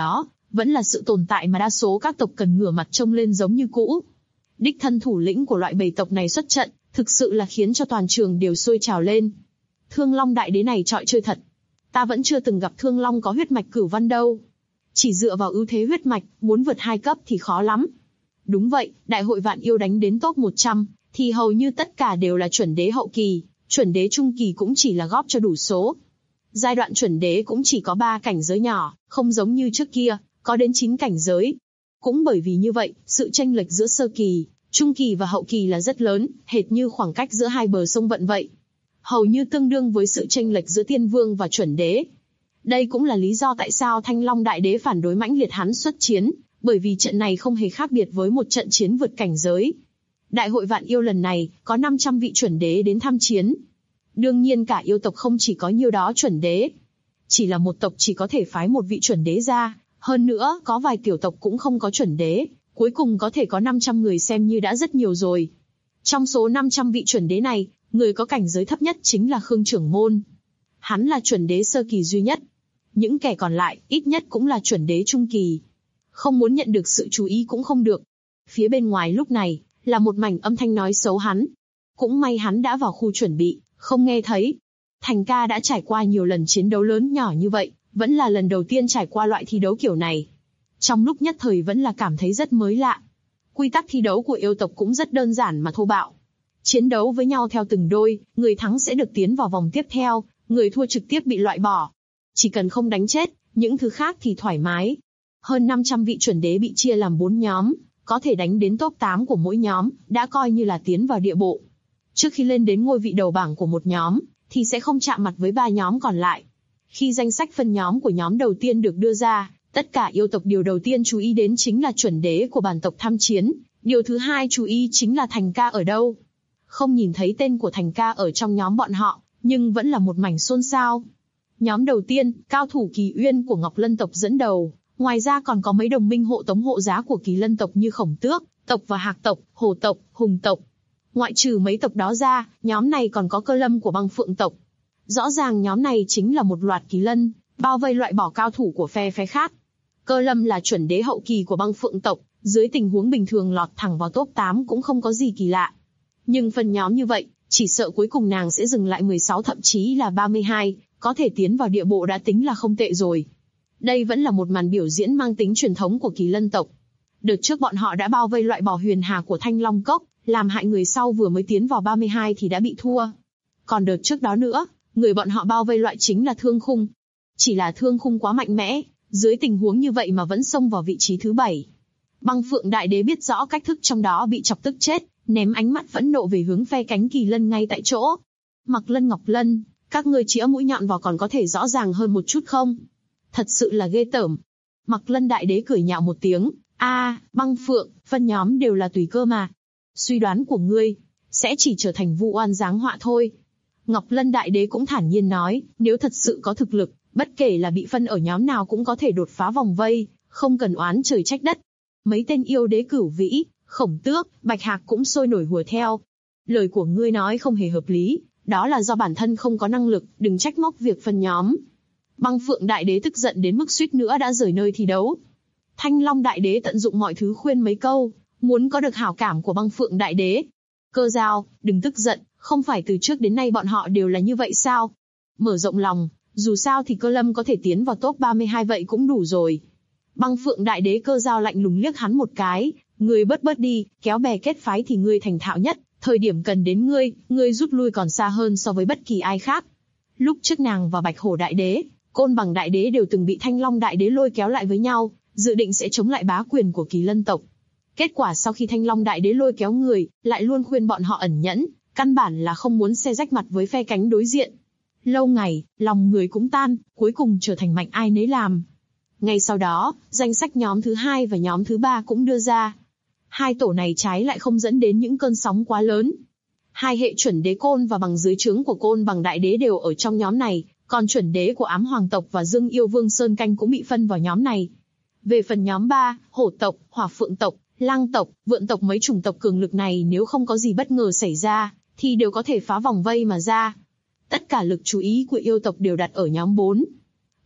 vẫn là sự tồn tại mà đa số các tộc cần ngửa mặt trông lên giống như cũ. Đích thân thủ lĩnh của loại bầy tộc này xuất trận, thực sự là khiến cho toàn trường đều sôi trào lên. Thương Long Đại Đế này chọi chơi thật. Ta vẫn chưa từng gặp Thương Long có huyết mạch Cửu Văn đâu. Chỉ dựa vào ưu thế huyết mạch, muốn vượt 2 cấp thì khó lắm. Đúng vậy, đại hội vạn yêu đánh đến top 100, thì hầu như tất cả đều là chuẩn đế hậu kỳ, chuẩn đế trung kỳ cũng chỉ là góp cho đủ số. Giai đoạn chuẩn đế cũng chỉ có 3 cảnh giới nhỏ, không giống như trước kia, có đến 9 cảnh giới. Cũng bởi vì như vậy, sự chênh lệch giữa sơ kỳ, trung kỳ và hậu kỳ là rất lớn, hệt như khoảng cách giữa hai bờ sông Vận vậy. Hầu như tương đương với sự chênh lệch giữa tiên vương và chuẩn đế. Đây cũng là lý do tại sao Thanh Long Đại Đế phản đối mãnh liệt hắn xuất chiến, bởi vì trận này không hề khác biệt với một trận chiến vượt cảnh giới. Đại hội vạn yêu lần này, có 500 vị chuẩn đế đến tham chiến. Đương nhiên cả yêu tộc không chỉ có nhiêu đó chuẩn đế. Chỉ là một tộc chỉ có thể phái một vị chuẩn đế ra, hơn nữa có vài tiểu tộc cũng không có chuẩn đế, cuối cùng có thể có 500 người xem như đã rất nhiều rồi. Trong số 500 vị chuẩn đế này, người có cảnh giới thấp nhất chính là Khương Trưởng Môn. Hắn là chuẩn đế sơ kỳ duy nhất. Những kẻ còn lại, ít nhất cũng là chuẩn đế trung kỳ. Không muốn nhận được sự chú ý cũng không được. Phía bên ngoài lúc này, là một mảnh âm thanh nói xấu hắn. Cũng may hắn đã vào khu chuẩn bị, không nghe thấy. Thành ca đã trải qua nhiều lần chiến đấu lớn nhỏ như vậy, vẫn là lần đầu tiên trải qua loại thi đấu kiểu này. Trong lúc nhất thời vẫn là cảm thấy rất mới lạ. Quy tắc thi đấu của yêu tộc cũng rất đơn giản mà thô bạo. Chiến đấu với nhau theo từng đôi, người thắng sẽ được tiến vào vòng tiếp theo, người thua trực tiếp bị loại bỏ. Chỉ cần không đánh chết, những thứ khác thì thoải mái. Hơn 500 vị chuẩn đế bị chia làm 4 nhóm, có thể đánh đến top 8 của mỗi nhóm, đã coi như là tiến vào địa bộ. Trước khi lên đến ngôi vị đầu bảng của một nhóm, thì sẽ không chạm mặt với 3 nhóm còn lại. Khi danh sách phân nhóm của nhóm đầu tiên được đưa ra, tất cả yêu tộc điều đầu tiên chú ý đến chính là chuẩn đế của bản tộc tham chiến, điều thứ hai chú ý chính là Thành ca ở đâu. Không nhìn thấy tên của Thành ca ở trong nhóm bọn họ, nhưng vẫn là một mảnh xôn xao. Nhóm đầu tiên, cao thủ Kỳ Uyên của Ngọc Lân tộc dẫn đầu, ngoài ra còn có mấy đồng minh hộ tống hộ giá của Kỳ Lân tộc như Khổng Tước tộc và Hạc tộc, Hổ tộc, Hùng tộc. Ngoại trừ mấy tộc đó ra, nhóm này còn có Cơ Lâm của Băng Phượng tộc. Rõ ràng nhóm này chính là một loạt Kỳ Lân, bao vây loại bỏ cao thủ của phe khác. Cơ Lâm là chuẩn đế hậu kỳ của Băng Phượng tộc, dưới tình huống bình thường lọt thẳng vào top 8 cũng không có gì kỳ lạ. Nhưng phân nhóm như vậy, chỉ sợ cuối cùng nàng sẽ dừng lại 16 thậm chí là 32, có thể tiến vào địa bộ đã tính là không tệ rồi. Đây vẫn là một màn biểu diễn mang tính truyền thống của Kỳ Lân tộc. Đợt trước bọn họ đã bao vây loại bỏ Huyền Hà của Thanh Long Cốc, làm hại người sau vừa mới tiến vào 32 thì đã bị thua. Còn đợt trước đó nữa, người bọn họ bao vây loại chính là Thương Khung. Chỉ là Thương Khung quá mạnh mẽ, dưới tình huống như vậy mà vẫn xông vào vị trí thứ 7. Băng Phượng Đại Đế biết rõ cách thức trong đó bị chọc tức chết, ném ánh mắt phẫn nộ về hướng phe cánh Kỳ Lân ngay tại chỗ. Mặc Lân Ngọc Lân, các ngươi chĩa mũi nhọn vào còn có thể rõ ràng hơn một chút không? Thật sự là ghê tởm. Mặc Lân Đại Đế cười nhạo một tiếng, Băng Phượng, phân nhóm đều là tùy cơ mà. Suy đoán của ngươi, sẽ chỉ trở thành vụ oan giáng họa thôi. Ngọc Lân Đại Đế cũng thản nhiên nói, nếu thật sự có thực lực, bất kể là bị phân ở nhóm nào cũng có thể đột phá vòng vây, không cần oán trời trách đất. Mấy tên yêu đế Cửu Vĩ, Khổng Tước, Bạch Hạc cũng sôi nổi hùa theo. Lời của ngươi nói không hề hợp lý, đó là do bản thân không có năng lực, đừng trách móc việc phân nhóm. Băng Phượng Đại Đế tức giận đến mức suýt nữa đã rời nơi thi đấu. Thanh Long Đại Đế tận dụng mọi thứ khuyên mấy câu, muốn có được hảo cảm của Băng Phượng Đại Đế. Cơ Dao, đừng tức giận, không phải từ trước đến nay bọn họ đều là như vậy sao? Mở rộng lòng, dù sao thì Cơ Lâm có thể tiến vào top 32 vậy cũng đủ rồi. Băng Phượng Đại Đế Cơ Dao lạnh lùng liếc hắn một cái, ngươi bớt đi, kéo bè kết phái thì ngươi thành thạo nhất, thời điểm cần đến ngươi rút lui còn xa hơn so với bất kỳ ai khác. Lúc trước nàng và Bạch Hổ Đại Đế, Côn Bằng Đại Đế đều từng bị Thanh Long Đại Đế lôi kéo lại với nhau, dự định sẽ chống lại bá quyền của Kỳ Lân tộc. Kết quả sau khi Thanh Long Đại Đế lôi kéo người, lại luôn khuyên bọn họ ẩn nhẫn, căn bản là không muốn xe rách mặt với phe cánh đối diện. Lâu ngày, lòng người cũng tan, cuối cùng trở thành mạnh ai nấy làm. Ngay sau đó, danh sách nhóm thứ 2 và nhóm thứ 3 cũng đưa ra. Hai tổ này trái lại không dẫn đến những cơn sóng quá lớn. Hai hệ chuẩn đế Côn và Bằng dưới trướng của Côn Bằng Đại Đế đều ở trong nhóm này, còn chuẩn đế của Ám Hoàng tộc và Dương Yêu Vương Sơn Canh cũng bị phân vào nhóm này. Về phần nhóm 3, Hổ tộc, Hỏa Phượng tộc, Lang tộc, Vượn tộc, mấy chủng tộc cường lực này nếu không có gì bất ngờ xảy ra, thì đều có thể phá vòng vây mà ra. Tất cả lực chú ý của yêu tộc đều đặt ở nhóm 4.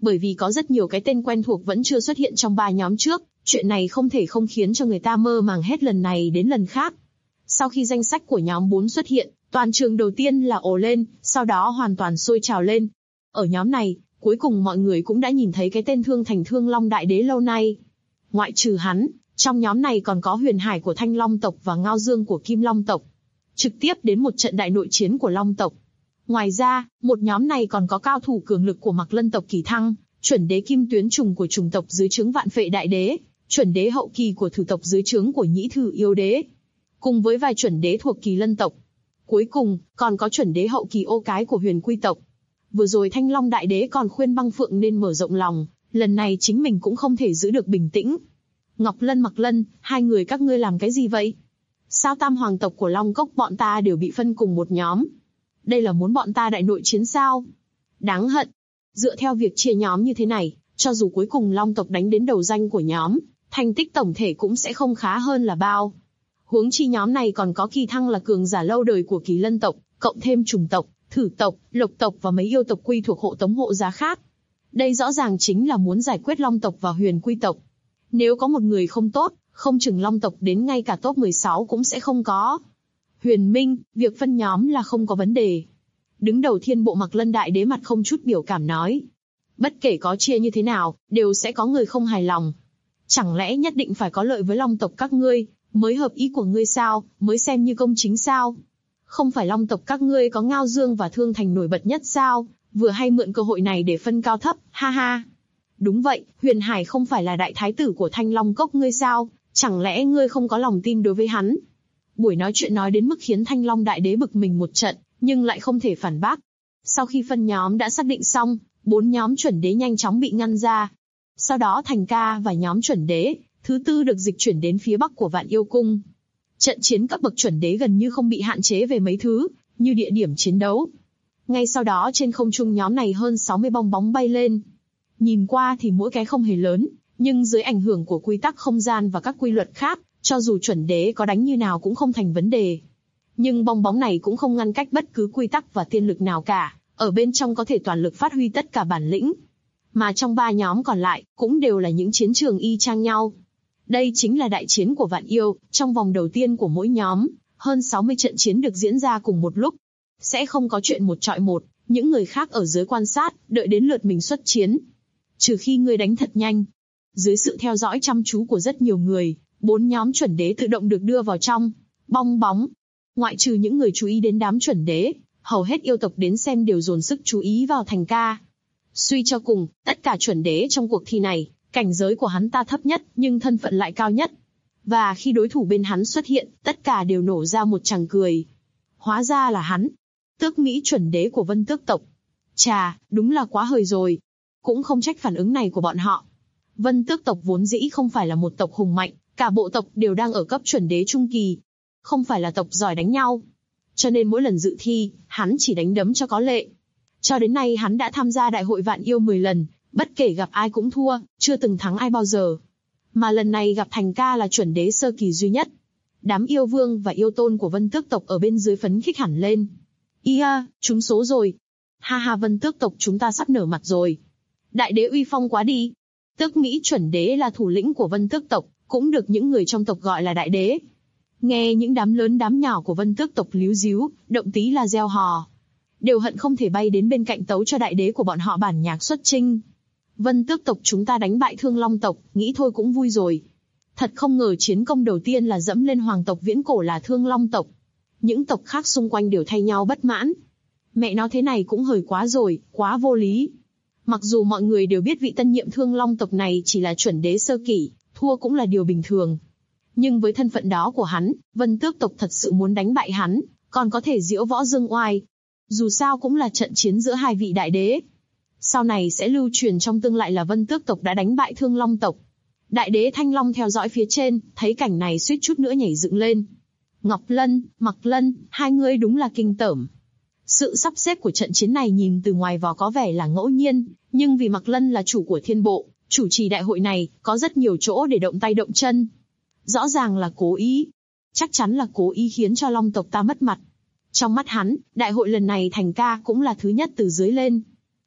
Bởi vì có rất nhiều cái tên quen thuộc vẫn chưa xuất hiện trong 3 nhóm trước, chuyện này không thể không khiến cho người ta mơ màng hết lần này đến lần khác. Sau khi danh sách của nhóm 4 xuất hiện, toàn trường đầu tiên là ồ lên, sau đó hoàn toàn sôi trào lên. Ở nhóm này, cuối cùng mọi người cũng đã nhìn thấy cái tên Thương Thành Thương Long Đại Đế lâu nay. Ngoại trừ hắn, trong nhóm này còn có Huyền Hải của Thanh Long tộc và Ngao Dương của Kim Long tộc. Trực tiếp đến một trận đại nội chiến của Long tộc. Ngoài ra, một nhóm này còn có cao thủ cường lực của Mạc Lân tộc Kỳ Thăng, chuẩn đế Kim Tuyến Trùng của chủng tộc dưới trướng Vạn Phệ Đại Đế, chuẩn đế hậu kỳ của Thử tộc dưới trướng của Nhĩ Thử Yêu Đế, cùng với vài chuẩn đế thuộc Kỳ Lân tộc. Cuối cùng, còn có chuẩn đế hậu kỳ Ô Cái của Huyền Quy tộc. Vừa rồi Thanh Long Đại Đế còn khuyên Băng Phượng nên mở rộng lòng, lần này chính mình cũng không thể giữ được bình tĩnh. Ngọc Lân, Mạc Lân, hai người các ngươi làm cái gì vậy? Sao tam hoàng tộc của Long Cốc bọn ta đều bị phân cùng một nhóm? Đây là muốn bọn ta đại nội chiến sao? Đáng hận. Dựa theo việc chia nhóm như thế này, cho dù cuối cùng Long tộc đánh đến đầu danh của nhóm, thành tích tổng thể cũng sẽ không khá hơn là bao. Huống chi nhóm này còn có Kỳ Thăng là cường giả lâu đời của Kỳ Lân tộc, cộng thêm Trùng tộc, Thử tộc, Lộc tộc và mấy yêu tộc quy thuộc hộ tống hộ giá khác. Đây rõ ràng chính là muốn giải quyết Long tộc và Huyền Quy tộc. Nếu có một người không tốt, không chừng Long tộc đến ngay cả top 16 cũng sẽ không có. Huyền Minh, việc phân nhóm là không có vấn đề. Đứng đầu Thiên Bộ Mạc Lân Đại Đế mặt không chút biểu cảm nói. Bất kể có chia như thế nào, đều sẽ có người không hài lòng. Chẳng lẽ nhất định phải có lợi với Long tộc các ngươi, mới hợp ý của ngươi sao, mới xem như công chính sao? Không phải Long tộc các ngươi có Ngao Dương và Thương Thành nổi bật nhất sao, vừa hay mượn cơ hội này để phân cao thấp, ha ha. Đúng vậy, Huyền Hải không phải là đại thái tử của Thanh Long Cốc ngươi sao, chẳng lẽ ngươi không có lòng tin đối với hắn? Buổi nói chuyện nói đến mức khiến Thanh Long Đại Đế bực mình một trận, nhưng lại không thể phản bác. Sau khi phân nhóm đã xác định xong, 4 nhóm chuẩn đế nhanh chóng bị ngăn ra. Sau đó Thành Ca và nhóm chuẩn đế, thứ tư được dịch chuyển đến phía bắc của Vạn Yêu Cung. Trận chiến cấp bậc chuẩn đế gần như không bị hạn chế về mấy thứ, như địa điểm chiến đấu. Ngay sau đó trên không trung nhóm này hơn 60 bong bóng bay lên. Nhìn qua thì mỗi cái không hề lớn, nhưng dưới ảnh hưởng của quy tắc không gian và các quy luật khác, cho dù chuẩn đế có đánh như nào cũng không thành vấn đề. Nhưng bong bóng này cũng không ngăn cách bất cứ quy tắc và tiên lực nào cả, ở bên trong có thể toàn lực phát huy tất cả bản lĩnh. Mà trong 3 nhóm còn lại, cũng đều là những chiến trường y chang nhau. Đây chính là đại chiến của Vạn Yêu, trong vòng đầu tiên của mỗi nhóm, hơn 60 trận chiến được diễn ra cùng một lúc. Sẽ không có chuyện một chọi một, những người khác ở dưới quan sát, đợi đến lượt mình xuất chiến. Trừ khi ngươi đánh thật nhanh. Dưới sự theo dõi chăm chú của rất nhiều người, 4 nhóm chuẩn đế tự động được đưa vào trong bong bóng. Ngoại trừ những người chú ý đến đám chuẩn đế, hầu hết yêu tộc đến xem đều dồn sức chú ý vào Thành Ca. Suy cho cùng, tất cả chuẩn đế trong cuộc thi này, cảnh giới của hắn ta thấp nhất, nhưng thân phận lại cao nhất. Và khi đối thủ bên hắn xuất hiện, tất cả đều nổ ra một tràng cười. Hóa ra là hắn, Tước Mỹ chuẩn đế của Vân Tước tộc. Chà, đúng là quá hời rồi. Cũng không trách phản ứng này của bọn họ. Vân Tước tộc vốn dĩ không phải là một tộc hùng mạnh, cả bộ tộc đều đang ở cấp chuẩn đế trung kỳ. Không phải là tộc giỏi đánh nhau. Cho nên mỗi lần dự thi, hắn chỉ đánh đấm cho có lệ. Cho đến nay hắn đã tham gia đại hội Vạn Yêu 10 lần, bất kể gặp ai cũng thua, chưa từng thắng ai bao giờ. Mà lần này gặp Thành Ca là chuẩn đế sơ kỳ duy nhất. Đám yêu vương và yêu tôn của Vân Tước tộc ở bên dưới phấn khích hẳn lên. Ia, trúng số rồi. Ha ha, Vân Tước tộc chúng ta sắp nở mặt rồi. Đại đế uy phong quá đi. Tước Mỹ chuẩn đế là thủ lĩnh của Vân Tước tộc, cũng được những người trong tộc gọi là đại đế. Nghe những đám lớn đám nhỏ của Vân Tước tộc líu díu, động tí là reo hò. Đều hận không thể bay đến bên cạnh tấu cho đại đế của bọn họ bản nhạc xuất chinh. Vân Tước tộc chúng ta đánh bại Thương Long tộc, nghĩ thôi cũng vui rồi. Thật không ngờ chiến công đầu tiên là dẫm lên hoàng tộc viễn cổ là Thương Long tộc. Những tộc khác xung quanh đều thay nhau bất mãn. Mẹ nó thế này cũng hời quá rồi, quá vô lý. Mặc dù mọi người đều biết vị tân nhiệm Thương Long tộc này chỉ là chuẩn đế sơ kỳ, thua cũng là điều bình thường. Nhưng với thân phận đó của hắn, Vân Tước tộc thật sự muốn đánh bại hắn, còn có thể diễu võ dương oai. Dù sao cũng là trận chiến giữa hai vị đại đế. Sau này sẽ lưu truyền trong tương lai là Vân Tước tộc đã đánh bại Thương Long tộc. Đại đế Thanh Long theo dõi phía trên, thấy cảnh này suýt chút nữa nhảy dựng lên. Ngọc Lân, Mạc Lân, hai người đúng là kinh tởm. Sự sắp xếp của trận chiến này nhìn từ ngoài vào có vẻ là ngẫu nhiên, nhưng vì Mạc Lân là chủ của Thiên Bộ, chủ trì đại hội này, có rất nhiều chỗ để động tay động chân. Rõ ràng là cố ý. Chắc chắn là cố ý khiến cho Long tộc ta mất mặt. Trong mắt hắn, đại hội lần này Thành Ca cũng là thứ nhất từ dưới lên.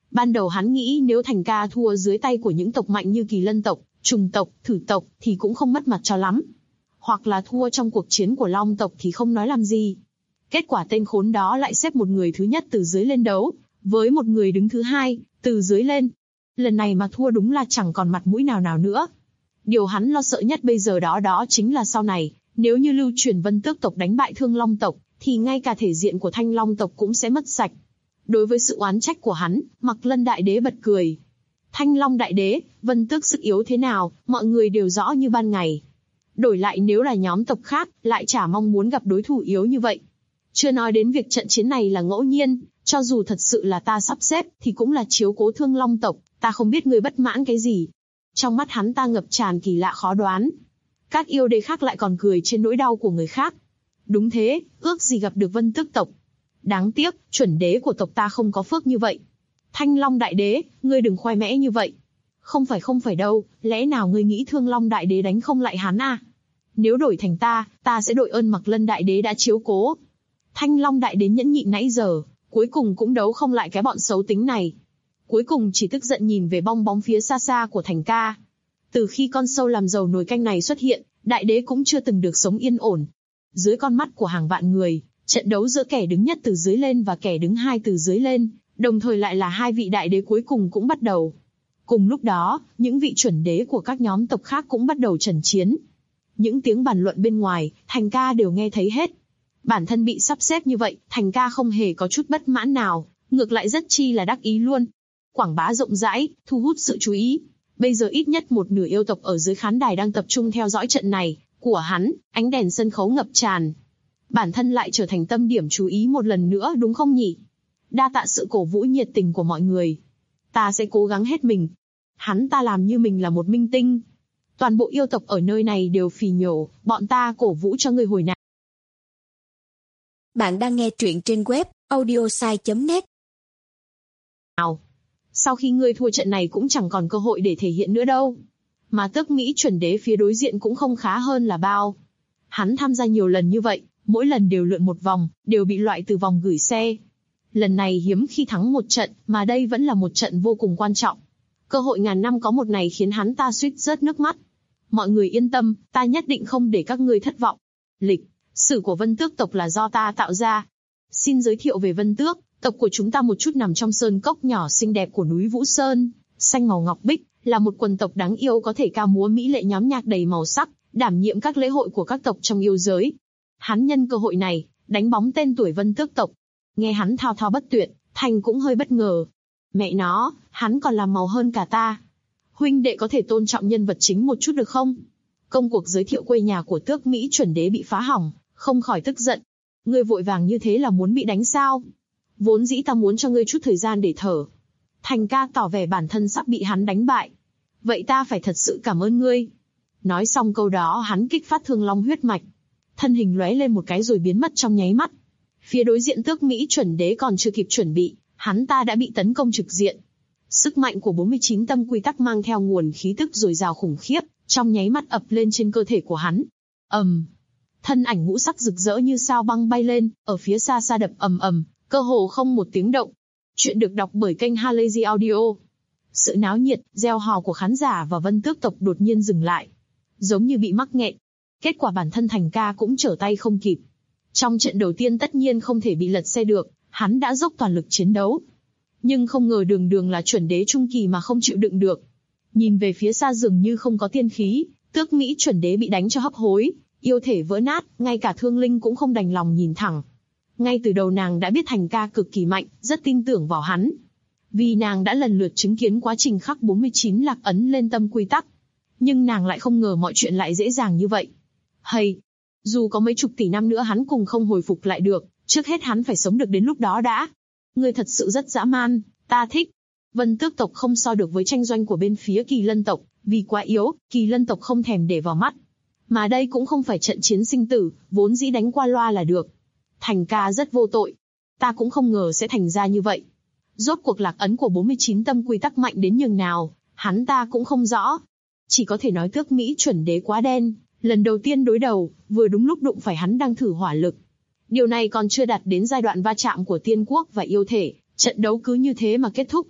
Ban đầu hắn nghĩ nếu Thành ca thua dưới tay của những tộc mạnh như Kỳ Lân tộc, Trùng tộc, Thử tộc thì cũng không mất mặt cho lắm. Hoặc là thua trong cuộc chiến của Long tộc thì không nói làm gì. Kết quả tên khốn đó lại xếp một người thứ nhất từ dưới lên đấu, với một người đứng thứ hai, từ dưới lên. Lần này mà thua đúng là chẳng còn mặt mũi nào nữa. Điều hắn lo sợ nhất bây giờ đó chính là sau này, nếu như lưu truyền Vân Tước tộc đánh bại Thương Long tộc, thì ngay cả thể diện của Thanh Long tộc cũng sẽ mất sạch. Đối với sự oán trách của hắn, Mặc Lân Đại Đế bật cười. Thanh Long Đại Đế, Vân Tước sức yếu thế nào, mọi người đều rõ như ban ngày. Đổi lại nếu là nhóm tộc khác, lại chả mong muốn gặp đối thủ yếu như vậy. Chưa nói đến việc trận chiến này là ngẫu nhiên, cho dù thật sự là ta sắp xếp, thì cũng là chiếu cố Thương Long tộc, ta không biết ngươi bất mãn cái gì. Trong mắt hắn ta ngập tràn kỳ lạ khó đoán. Các yêu đế khác lại còn cười trên nỗi đau của người khác. Đúng thế, ước gì gặp được Vân Tước tộc. Đáng tiếc, chuẩn đế của tộc ta không có phước như vậy. Thanh Long Đại Đế, ngươi đừng khoe mẽ như vậy. Không phải đâu, lẽ nào ngươi nghĩ Thương Long Đại Đế đánh không lại hắn à? Nếu đổi thành ta sẽ đội ơn Mặc Lân Đại Đế đã chiếu cố. Thanh Long Đại Đế nhẫn nhịn nãy giờ, cuối cùng cũng đấu không lại cái bọn xấu tính này. Cuối cùng chỉ tức giận nhìn về bong bóng phía xa xa của Thành ca. Từ khi con sâu làm dầu nồi canh này xuất hiện, Đại Đế cũng chưa từng được sống yên ổn. Dưới con mắt của hàng vạn người, trận đấu giữa kẻ đứng nhất từ dưới lên và kẻ đứng hai từ dưới lên, đồng thời lại là hai vị Đại Đế cuối cùng cũng bắt đầu. Cùng lúc đó, những vị chuẩn đế của các nhóm tộc khác cũng bắt đầu trận chiến. Những tiếng bàn luận bên ngoài, Thành ca đều nghe thấy hết. Bản thân bị sắp xếp như vậy, Thành ca không hề có chút bất mãn nào, ngược lại rất chi là đắc ý luôn. Quảng bá rộng rãi, thu hút sự chú ý. Bây giờ ít nhất một nửa yêu tộc ở dưới khán đài đang tập trung theo dõi trận này của hắn, ánh đèn sân khấu ngập tràn. Bản thân lại trở thành tâm điểm chú ý một lần nữa đúng không nhỉ? Đa tạ sự cổ vũ nhiệt tình của mọi người. Ta sẽ cố gắng hết mình. Hắn ta làm như mình là một minh tinh. Toàn bộ yêu tộc ở nơi này đều phì nhổ, bọn ta cổ vũ cho người hồi nào. Bạn đang nghe truyện trên web audiosai.net. Sau khi ngươi thua trận này cũng chẳng còn cơ hội để thể hiện nữa đâu. Mà Tước Mỹ chuẩn đế phía đối diện cũng không khá hơn là bao. Hắn tham gia nhiều lần như vậy, mỗi lần đều lượn một vòng, đều bị loại từ vòng gửi xe. Lần này hiếm khi thắng một trận, mà đây vẫn là một trận vô cùng quan trọng. Cơ hội ngàn năm có một này khiến hắn ta suýt rớt nước mắt. Mọi người yên tâm, ta nhất định không để các ngươi thất vọng. Lịch sử của Vân Tước tộc là do ta tạo ra. Xin giới thiệu về Vân Tước, tộc của chúng ta một chút nằm trong sơn cốc nhỏ xinh đẹp của núi Vũ Sơn, xanh màu ngọc bích, là một quần tộc đáng yêu có thể ca múa mỹ lệ nhóm nhạc đầy màu sắc, đảm nhiệm các lễ hội của các tộc trong yêu giới. Hắn nhân cơ hội này, đánh bóng tên tuổi Vân Tước tộc. Nghe hắn thao thao bất tuyệt, Thành cũng hơi bất ngờ. Mẹ nó, hắn còn làm màu hơn cả ta. Huynh đệ có thể tôn trọng nhân vật chính một chút được không? Công cuộc giới thiệu quê nhà của Tước Mỹ chuẩn đế bị phá hỏng, không khỏi tức giận. Ngươi vội vàng như thế là muốn bị đánh sao? Vốn dĩ ta muốn cho ngươi chút thời gian để thở. Thành ca tỏ vẻ bản thân sắp bị hắn đánh bại. Vậy ta phải thật sự cảm ơn ngươi. Nói xong câu đó hắn kích phát Thương Long huyết mạch. Thân hình lóe lên một cái rồi biến mất trong nháy mắt. Phía đối diện Tước Mỹ chuẩn đế còn chưa kịp chuẩn bị, hắn ta đã bị tấn công trực diện. Sức mạnh của 49 tâm quy tắc mang theo nguồn khí tức dồi dào khủng khiếp, trong nháy mắt ập lên trên cơ thể của hắn. Thân ảnh ngũ sắc rực rỡ như sao băng bay lên, ở phía xa xa đập ầm, cơ hồ không một tiếng động. Chuyện được đọc bởi kênh Halazy Audio. Sự náo nhiệt, reo hò của khán giả và Vân Tước tộc đột nhiên dừng lại, giống như bị mắc nghẹn. Kết quả bản thân Thành ca cũng trở tay không kịp. Trong trận đầu tiên tất nhiên không thể bị lật xe được, hắn đã dốc toàn lực chiến đấu. Nhưng không ngờ đường là chuẩn đế trung kỳ mà không chịu đựng được. Nhìn về phía xa dường như không có tiên khí, Tước Mỹ chuẩn đế bị đánh cho hấp hối, yêu thể vỡ nát, ngay cả Thương Linh cũng không đành lòng nhìn thẳng. Ngay từ đầu nàng đã biết Thành ca cực kỳ mạnh, rất tin tưởng vào hắn. Vì nàng đã lần lượt chứng kiến quá trình khắc 49 lạc ấn lên tâm quy tắc. Nhưng nàng lại không ngờ mọi chuyện lại dễ dàng như vậy. Dù có mấy chục tỷ năm nữa hắn cùng không hồi phục lại được, trước hết hắn phải sống được đến lúc đó đã. Ngươi thật sự rất dã man, ta thích. Vân Tước tộc không so được với tranh doanh của bên phía Kỳ Lân tộc, vì quá yếu, Kỳ Lân tộc không thèm để vào mắt. Mà đây cũng không phải trận chiến sinh tử, vốn dĩ đánh qua loa là được. Thành ca rất vô tội. Ta cũng không ngờ sẽ thành ra như vậy. Rốt cuộc lạc ấn của 49 tâm quy tắc mạnh đến nhường nào, hắn ta cũng không rõ. Chỉ có thể nói Tước Mỹ chuẩn đế quá đen, lần đầu tiên đối đầu, vừa đúng lúc đụng phải hắn đang thử hỏa lực. Điều này còn chưa đạt đến giai đoạn va chạm của tiên quốc và yêu thể, trận đấu cứ như thế mà kết thúc.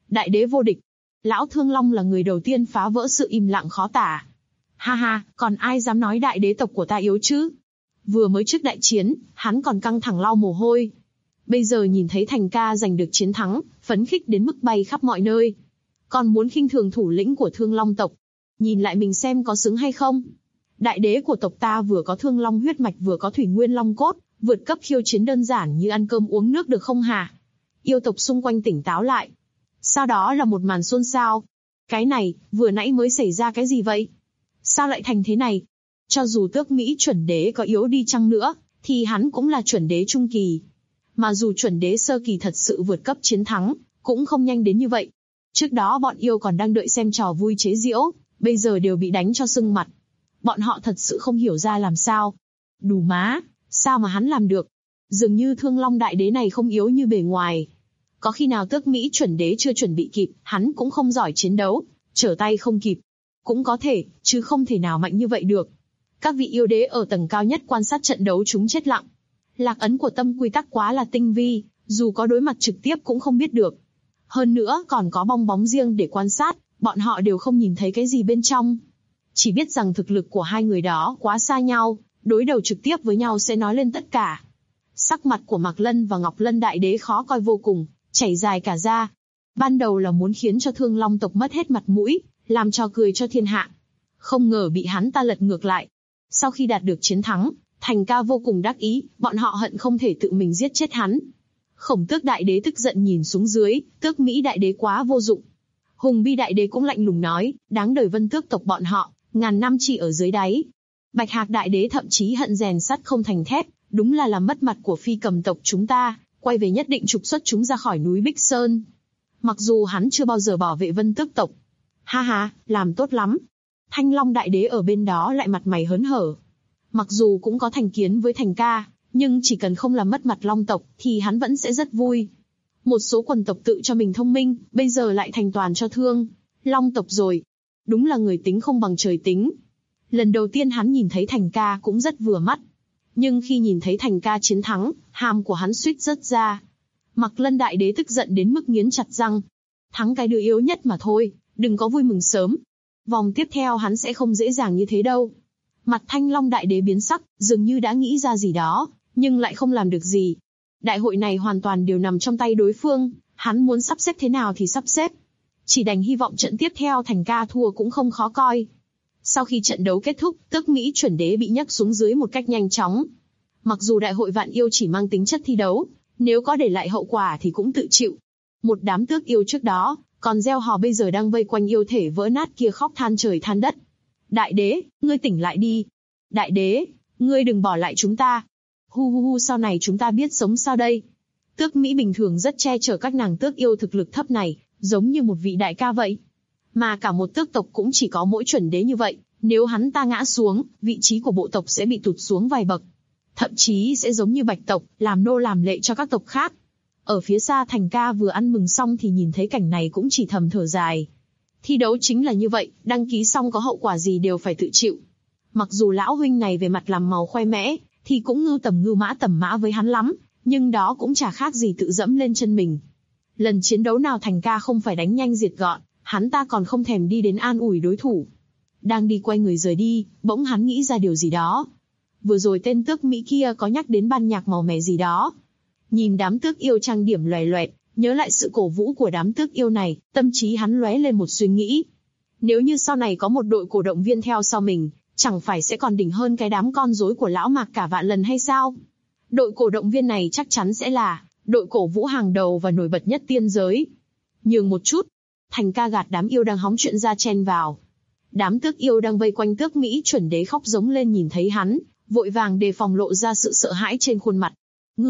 Đại đế vô địch. Lão Thương Long là người đầu tiên phá vỡ sự im lặng khó tả. Ha ha, còn ai dám nói đại đế tộc của ta yếu chứ? Vừa mới trước đại chiến, hắn còn căng thẳng lau mồ hôi. Bây giờ nhìn thấy Thành ca giành được chiến thắng, phấn khích đến mức bay khắp mọi nơi. Còn muốn khinh thường thủ lĩnh của Thương Long tộc. Nhìn lại mình xem có xứng hay không? Đại đế của tộc ta vừa có Thương Long huyết mạch vừa có Thủy Nguyên Long cốt, vượt cấp khiêu chiến đơn giản như ăn cơm uống nước được không hả? Yêu tộc xung quanh tỉnh táo lại. Sau đó là một màn xôn xao. Cái này, vừa nãy mới xảy ra cái gì vậy? Sao lại thành thế này? Cho dù Tước Mỹ chuẩn đế có yếu đi chăng nữa, thì hắn cũng là chuẩn đế trung kỳ. Mà dù chuẩn đế sơ kỳ thật sự vượt cấp chiến thắng, cũng không nhanh đến như vậy. Trước đó bọn yêu còn đang đợi xem trò vui chế giễu, bây giờ đều bị đánh cho sưng mặt. Bọn họ thật sự không hiểu ra làm sao. Đù má, sao mà hắn làm được? Dường như Thương Long đại đế này không yếu như bề ngoài. Có khi nào Tước Mỹ chuẩn đế chưa chuẩn bị kịp, hắn cũng không giỏi chiến đấu, trở tay không kịp. Cũng có thể, chứ không thể nào mạnh như vậy được. Các vị yêu đế ở tầng cao nhất quan sát trận đấu chúng chết lặng. Lạc ấn của tâm quy tắc quá là tinh vi, dù có đối mặt trực tiếp cũng không biết được. Hơn nữa còn có bong bóng riêng để quan sát, bọn họ đều không nhìn thấy cái gì bên trong. Chỉ biết rằng thực lực của hai người đó quá xa nhau, đối đầu trực tiếp với nhau sẽ nói lên tất cả. Sắc mặt của Mạc Lân và Ngọc Lân đại đế khó coi vô cùng, chảy dài cả da. Ban đầu là muốn khiến cho Thương Long tộc mất hết mặt mũi, làm trò cười cho thiên hạ. Không ngờ bị hắn ta lật ngược lại. Sau khi đạt được chiến thắng, Thành ca vô cùng đắc ý, bọn họ hận không thể tự mình giết chết hắn. Khổng Tước đại đế tức giận nhìn xuống dưới, Tước Mỹ đại đế quá vô dụng. Hùng Bi đại đế cũng lạnh lùng nói, đáng đời Vân Tước tộc bọn họ, ngàn năm chỉ ở dưới đáy. Bạch Hạc đại đế thậm chí hận rèn sắt không thành thép, đúng là làm mất mặt của Phi Cầm tộc chúng ta, quay về nhất định trục xuất chúng ra khỏi núi Bích Sơn. Mặc dù hắn chưa bao giờ bảo vệ Vân Tước tộc. Ha ha, làm tốt lắm. Thanh Long đại đế ở bên đó lại mặt mày hớn hở. Mặc dù cũng có thành kiến với Thành ca, nhưng chỉ cần không làm mất mặt Long tộc thì hắn vẫn sẽ rất vui. Một số quần tộc tự cho mình thông minh, bây giờ lại thành toàn cho Thương Long tộc rồi. Đúng là người tính không bằng trời tính. Lần đầu tiên hắn nhìn thấy Thành ca cũng rất vừa mắt. Nhưng khi nhìn thấy Thành ca chiến thắng, hàm của hắn suýt rớt ra. Mạc Lân đại đế tức giận đến mức nghiến chặt răng. Thắng cái đứa yếu nhất mà thôi, đừng có vui mừng sớm. Vòng tiếp theo hắn sẽ không dễ dàng như thế đâu. Mặt Thanh Long đại đế biến sắc, dường như đã nghĩ ra gì đó, nhưng lại không làm được gì. Đại hội này hoàn toàn đều nằm trong tay đối phương, hắn muốn sắp xếp thế nào thì sắp xếp. Chỉ đành hy vọng trận tiếp theo Thành ca thua cũng không khó coi. Sau khi trận đấu kết thúc, Tước Mỹ chuẩn đế bị nhấc xuống dưới một cách nhanh chóng. Mặc dù đại hội vạn yêu chỉ mang tính chất thi đấu, nếu có để lại hậu quả thì cũng tự chịu. Một đám tước yêu trước đó, còn gieo hò bây giờ đang vây quanh yêu thể vỡ nát kia khóc than trời than đất. Đại đế, ngươi tỉnh lại đi. Đại đế, ngươi đừng bỏ lại chúng ta. Hu hu hu, sau này chúng ta biết sống sao đây. Tước Mỹ bình thường rất che chở các nàng tước yêu thực lực thấp này, giống như một vị đại ca vậy. Mà cả một tước tộc cũng chỉ có mỗi chuẩn đế như vậy, nếu hắn ta ngã xuống, vị trí của bộ tộc sẽ bị tụt xuống vài bậc. Thậm chí sẽ giống như Bạch tộc, làm nô làm lệ cho các tộc khác. Ở phía xa Thành ca vừa ăn mừng xong thì nhìn thấy cảnh này cũng chỉ thầm thở dài. Thi đấu chính là như vậy, đăng ký xong có hậu quả gì đều phải tự chịu. Mặc dù lão huynh này về mặt làm màu khoe mẽ, thì cũng ngưu tầm mã với hắn lắm, nhưng đó cũng chả khác gì tự dẫm lên chân mình. Lần chiến đấu nào Thành ca không phải đánh nhanh diệt gọn, hắn ta còn không thèm đi đến an ủi đối thủ. Đang đi quay người rời đi, bỗng hắn nghĩ ra điều gì đó. Vừa rồi tên Tước Mỹ kia có nhắc đến ban nhạc màu mè gì đó. Nhìn đám tước yêu trang điểm loè loẹt, nhớ lại sự cổ vũ của đám tước yêu này, tâm trí hắn lóe lên một suy nghĩ. Nếu như sau này có một đội cổ động viên theo sau mình, chẳng phải sẽ còn đỉnh hơn cái đám con rối của lão Mạc cả vạn lần hay sao? Đội cổ động viên này chắc chắn sẽ là đội cổ vũ hàng đầu và nổi bật nhất tiên giới. Nhường một chút, Thành ca gạt đám yêu đang hóng chuyện ra chen vào. Đám tước yêu đang vây quanh Tước Mỹ chuẩn đế khóc giống lên nhìn thấy hắn, vội vàng đề phòng lộ ra sự sợ hãi trên khuôn mặt.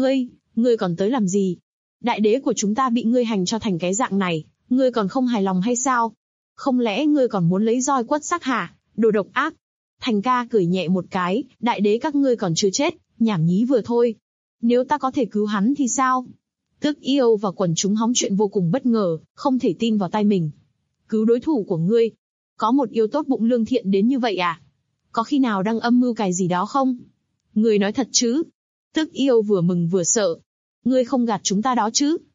Ngươi còn tới làm gì? Đại đế của chúng ta bị ngươi hành cho thành cái dạng này, ngươi còn không hài lòng hay sao? Không lẽ ngươi còn muốn lấy roi quất xác hả? Đồ độc ác. Thành ca cười nhẹ một cái, đại đế các ngươi còn chưa chết, nhảm nhí vừa thôi. Nếu ta có thể cứu hắn thì sao? Tước yêu và quần chúng hóng chuyện vô cùng bất ngờ, không thể tin vào tai mình. Cứu đối thủ của ngươi? Có một yêu tốt bụng lương thiện đến như vậy à? Có khi nào đang âm mưu cài gì đó không? Ngươi nói thật chứ? Tước yêu vừa mừng vừa sợ. Ngươi không gạt chúng ta đó chứ?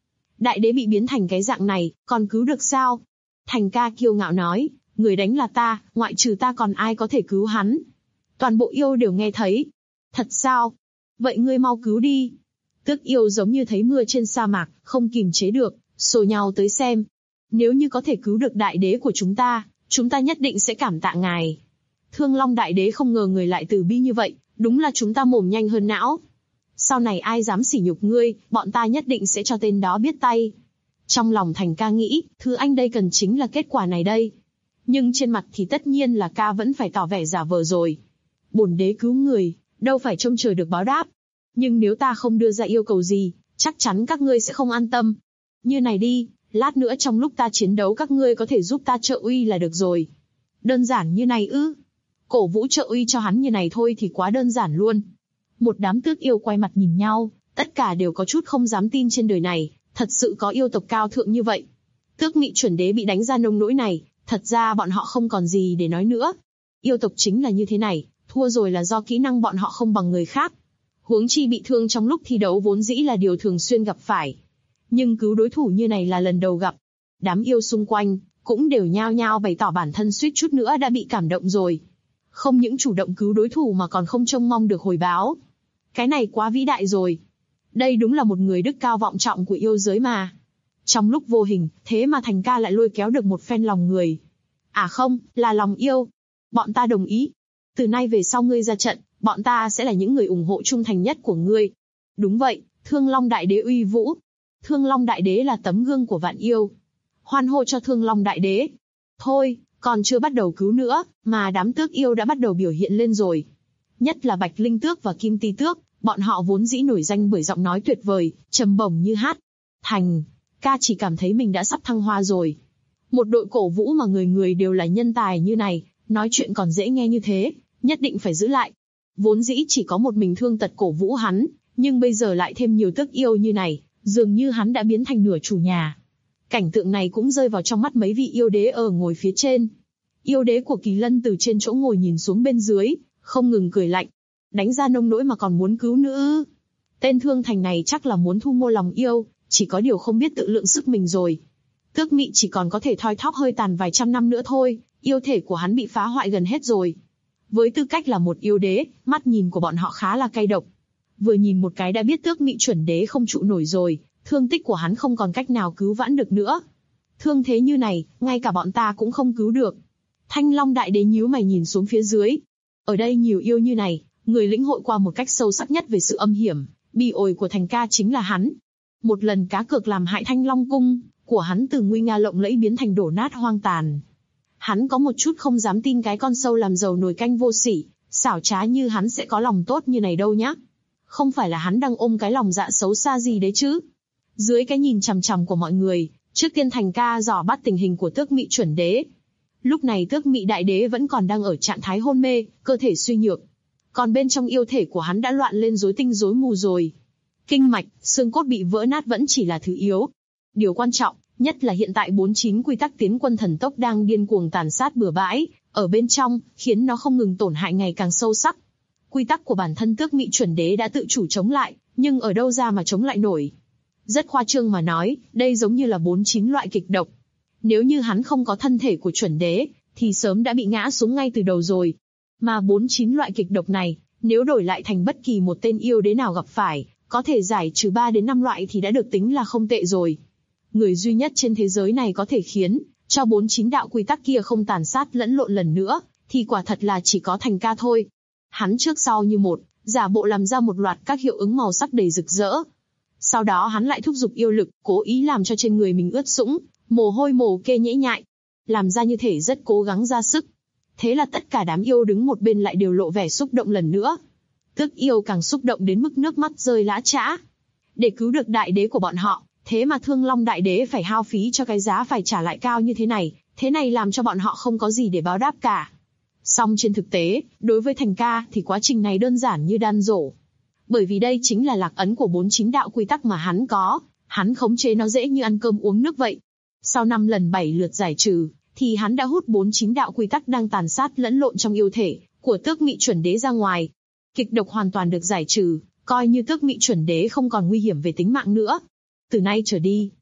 Đại đế bị biến thành cái dạng này, còn cứu được sao? Thành ca kiêu ngạo nói, người đánh là ta, ngoại trừ ta còn ai có thể cứu hắn? Toàn bộ yêu đều nghe thấy. Thật sao? Vậy ngươi mau cứu đi. Tước yêu giống như thấy mưa trên sa mạc, không kìm chế được, xô nhau tới xem. Nếu như có thể cứu được đại đế của chúng ta nhất định sẽ cảm tạ ngài. Thương Long đại đế không ngờ người lại từ bi như vậy, đúng là chúng ta mồm nhanh hơn não. Sau này ai dám sỉ nhục ngươi, bọn ta nhất định sẽ cho tên đó biết tay. Trong lòng Thành ca nghĩ, thứ anh đây cần chính là kết quả này đây. Nhưng trên mặt thì tất nhiên là ca vẫn phải tỏ vẻ giả vờ rồi. Bổn đế cứu người, đâu phải trông chờ được báo đáp. Nhưng nếu ta không đưa ra yêu cầu gì, chắc chắn các ngươi sẽ không an tâm. Như này đi, lát nữa trong lúc ta chiến đấu các ngươi có thể giúp ta trợ uy là được rồi. Đơn giản như này ư? Cổ vũ trợ uy cho hắn như này thôi thì quá đơn giản luôn. Một đám tước yêu quay mặt nhìn nhau, tất cả đều có chút không dám tin trên đời này, thật sự có yêu tộc cao thượng như vậy. Tước Mị chuẩn đế bị đánh ra nông nỗi này, thật ra bọn họ không còn gì để nói nữa. Yêu tộc chính là như thế này, thua rồi là do kỹ năng bọn họ không bằng người khác. Huống chi bị thương trong lúc thi đấu vốn dĩ là điều thường xuyên gặp phải. Nhưng cứu đối thủ như này là lần đầu gặp. Đám yêu xung quanh, cũng đều nhao nhao bày tỏ bản thân suýt chút nữa đã bị cảm động rồi. Không những chủ động cứu đối thủ mà còn không trông mong được hồi báo. Cái này quá vĩ đại rồi. Đây đúng là một người đức cao vọng trọng của yêu giới mà. Trong lúc vô hình, thế mà Thành ca lại lôi kéo được một phen lòng người. À không, là lòng yêu. Bọn ta đồng ý. Từ nay về sau ngươi ra trận, bọn ta sẽ là những người ủng hộ trung thành nhất của ngươi. Đúng vậy, Thương Long Đại Đế uy vũ. Thương Long Đại Đế là tấm gương của vạn yêu. Hoan hô cho Thương Long Đại Đế. Thôi, còn chưa bắt đầu cứu nữa, mà đám tước yêu đã bắt đầu biểu hiện lên rồi. Nhất là Bạch Linh Tước và Kim Ti Tước, bọn họ vốn dĩ nổi danh bởi giọng nói tuyệt vời, trầm bổng như hát. Thành ca chỉ cảm thấy mình đã sắp thăng hoa rồi. Một đội cổ vũ mà người người đều là nhân tài như này, nói chuyện còn dễ nghe như thế, nhất định phải giữ lại. Vốn dĩ chỉ có một mình Thương Tật cổ vũ hắn, nhưng bây giờ lại thêm nhiều tước yêu như này, dường như hắn đã biến thành nửa chủ nhà. Cảnh tượng này cũng rơi vào trong mắt mấy vị yêu đế ở ngồi phía trên. Yêu đế của Kỳ Lân từ trên chỗ ngồi nhìn xuống bên dưới, không ngừng cười lạnh. Đánh ra nông nỗi mà còn muốn cứu nữa. Tên Thương Thành này chắc là muốn thu mua lòng yêu, chỉ có điều không biết tự lượng sức mình rồi. Tước Mị chỉ còn có thể thoi thóp hơi tàn vài trăm năm nữa thôi, yêu thể của hắn bị phá hoại gần hết rồi. Với tư cách là một yêu đế, mắt nhìn của bọn họ khá là cay độc. Vừa nhìn một cái đã biết Tước Mị chuẩn đế không trụ nổi rồi, thương tích của hắn không còn cách nào cứu vãn được nữa. Thương thế như này, ngay cả bọn ta cũng không cứu được. Thanh Long Đại Đế nhíu mày nhìn xuống phía dưới. Ở đây nhiều yêu như này, người lĩnh hội qua một cách sâu sắc nhất về sự âm hiểm, bi ổi của Thành ca chính là hắn. Một lần cá cược làm hại Thanh Long Cung của hắn từ nguy nga lộng lẫy biến thành đổ nát hoang tàn. Hắn có một chút không dám tin cái con sâu làm giàu nồi canh vô sỉ, xảo trá như hắn sẽ có lòng tốt như này đâu nhá. Không phải là hắn đang ôm cái lòng dạ xấu xa gì đấy chứ. Dưới cái nhìn chằm chằm của mọi người, trước tiên Thành ca dò bắt tình hình của Tước Mị chuẩn đế. Lúc này Tước Mị Đại Đế vẫn còn đang ở trạng thái hôn mê, cơ thể suy nhược. Còn bên trong yêu thể của hắn đã loạn lên rối tinh rối mù rồi. Kinh mạch, xương cốt bị vỡ nát vẫn chỉ là thứ yếu. Điều quan trọng nhất là hiện tại 49 quy tắc tiến quân thần tốc đang điên cuồng tàn sát bừa bãi, ở bên trong, khiến nó không ngừng tổn hại ngày càng sâu sắc. Quy tắc của bản thân Tước Mị chuẩn đế đã tự chủ chống lại, nhưng ở đâu ra mà chống lại nổi. Rất khoa trương mà nói, đây giống như là 49 loại kịch độc. Nếu như hắn không có thân thể của chuẩn đế, thì sớm đã bị ngã xuống ngay từ đầu rồi. Mà 49 loại kịch độc này, nếu đổi lại thành bất kỳ một tên yêu đế nào gặp phải, có thể giải trừ 3 đến 5 loại thì đã được tính là không tệ rồi. Người duy nhất trên thế giới này có thể khiến cho 49 đạo quy tắc kia không tàn sát lẫn lộn lần nữa, thì quả thật là chỉ có Thành ca thôi. Hắn trước sau như một, giả bộ làm ra một loạt các hiệu ứng màu sắc đầy rực rỡ. Sau đó hắn lại thúc giục yêu lực, cố ý làm cho trên người mình ướt sũng, mồ hôi mồ kê nhễ nhại. Làm ra như thể rất cố gắng ra sức. Thế là tất cả đám yêu đứng một bên lại đều lộ vẻ xúc động lần nữa. Tước yêu càng xúc động đến mức nước mắt rơi lã chã. Để cứu được đại đế của bọn họ, thế mà Thương Long Đại Đế phải hao phí cho cái giá phải trả lại cao như thế này làm cho bọn họ không có gì để báo đáp cả. Song trên thực tế, đối với Thành ca thì quá trình này đơn giản như đan dổ. Bởi vì đây chính là lạc ấn của 49 đạo quy tắc mà hắn có, hắn khống chế nó dễ như ăn cơm uống nước vậy. Sau 5 lần 7 lượt giải trừ, thì hắn đã hút 49 đạo quy tắc đang tàn sát lẫn lộn trong yêu thể của Tước Mị chuẩn đế ra ngoài. Kịch độc hoàn toàn được giải trừ, coi như Tước Mị chuẩn đế không còn nguy hiểm về tính mạng nữa. Từ nay trở đi,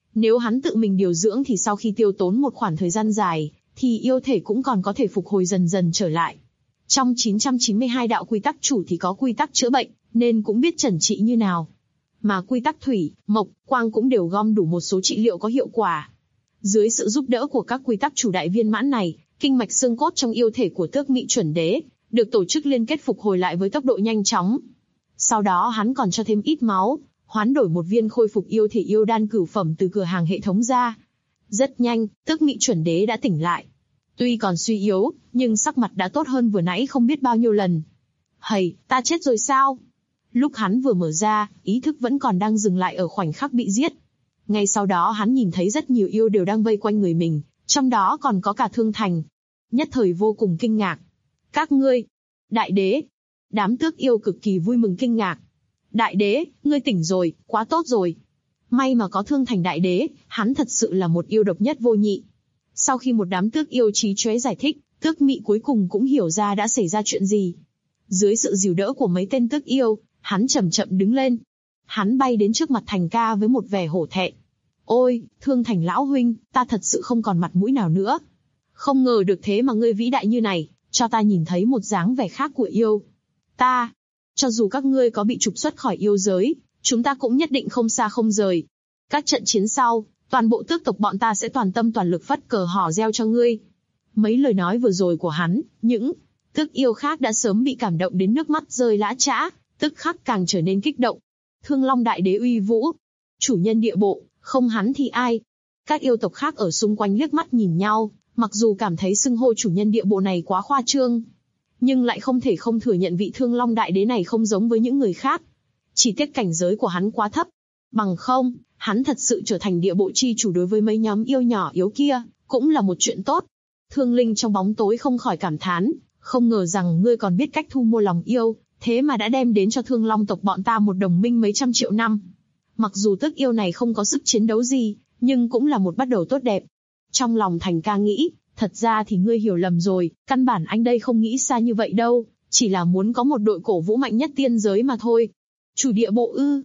Nếu hắn tự mình điều dưỡng thì sau khi tiêu tốn một khoảng thời gian dài, thì yêu thể cũng còn có thể phục hồi dần dần trở lại. Trong 992 đạo quy tắc chủ thì có quy tắc chữa bệnh, nên cũng biết trần trị như nào. Mà quy tắc thủy, mộc, quang cũng đều gom đủ một số trị liệu có hiệu quả. Dưới sự giúp đỡ của các quy tắc chủ đại viên mãn này, kinh mạch xương cốt trong yêu thể của Tước Mị Chuẩn Đế được tổ chức liên kết phục hồi lại với tốc độ nhanh chóng. Sau đó hắn còn cho thêm ít máu, hoán đổi một viên khôi phục yêu thể yêu đan cửu phẩm từ cửa hàng hệ thống ra. Rất nhanh, Tước Mị Chuẩn Đế đã tỉnh lại. Tuy còn suy yếu, nhưng sắc mặt đã tốt hơn vừa nãy không biết bao nhiêu lần. Hầy, ta chết rồi sao? Lúc hắn vừa mở ra, ý thức vẫn còn đang dừng lại ở khoảnh khắc bị giết. Ngay sau đó hắn nhìn thấy rất nhiều yêu đều đang vây quanh người mình, trong đó còn có cả Thương Thành. Nhất thời vô cùng kinh ngạc. Các ngươi, đại đế. Đám tước yêu cực kỳ vui mừng kinh ngạc. Đại đế, ngươi tỉnh rồi, quá tốt rồi. May mà có Thương Thành đại đế, hắn thật sự là một yêu độc nhất vô nhị. Sau khi một đám tước yêu trí chóe giải thích, Tước Mị cuối cùng cũng hiểu ra đã xảy ra chuyện gì. Dưới sự dìu đỡ của mấy tên tước yêu, hắn chậm chậm đứng lên. Hắn bay đến trước mặt Thành ca với một vẻ hổ thẹn. Ôi, Thương Thành lão huynh, ta thật sự không còn mặt mũi nào nữa. Không ngờ được thế mà ngươi vĩ đại như này, cho ta nhìn thấy một dáng vẻ khác của yêu. Cho dù các ngươi có bị trục xuất khỏi yêu giới, chúng ta cũng nhất định không xa không rời. Các trận chiến sau, toàn bộ tước tộc bọn ta sẽ toàn tâm toàn lực phất cờ hò reo cho ngươi. Mấy lời nói vừa rồi của hắn, những tước yêu khác đã sớm bị cảm động đến nước mắt rơi lã chã, tức khắc càng trở nên kích động. Thương Long đại đế uy vũ, chủ nhân địa bộ, không hắn thì ai? Các yêu tộc khác ở xung quanh liếc mắt nhìn nhau, mặc dù cảm thấy xưng hô chủ nhân địa bộ này quá khoa trương, nhưng lại không thể không thừa nhận vị Thương Long đại đế này không giống với những người khác. Chỉ tiếc cảnh giới của hắn quá thấp. Bằng không, hắn thật sự trở thành địa bộ chi chủ đối với mấy nhóm yêu nhỏ yếu kia, cũng là một chuyện tốt. Thương Linh trong bóng tối không khỏi cảm thán, không ngờ rằng ngươi còn biết cách thu mua lòng yêu, thế mà đã đem đến cho Thương Long tộc bọn ta một đồng minh mấy trăm triệu năm. Mặc dù tước yêu này không có sức chiến đấu gì, nhưng cũng là một bắt đầu tốt đẹp. Trong lòng Thành ca nghĩ, thật ra thì ngươi hiểu lầm rồi, căn bản anh đây không nghĩ xa như vậy đâu, chỉ là muốn có một đội cổ vũ mạnh nhất tiên giới mà thôi. Chủ địa bộ ư?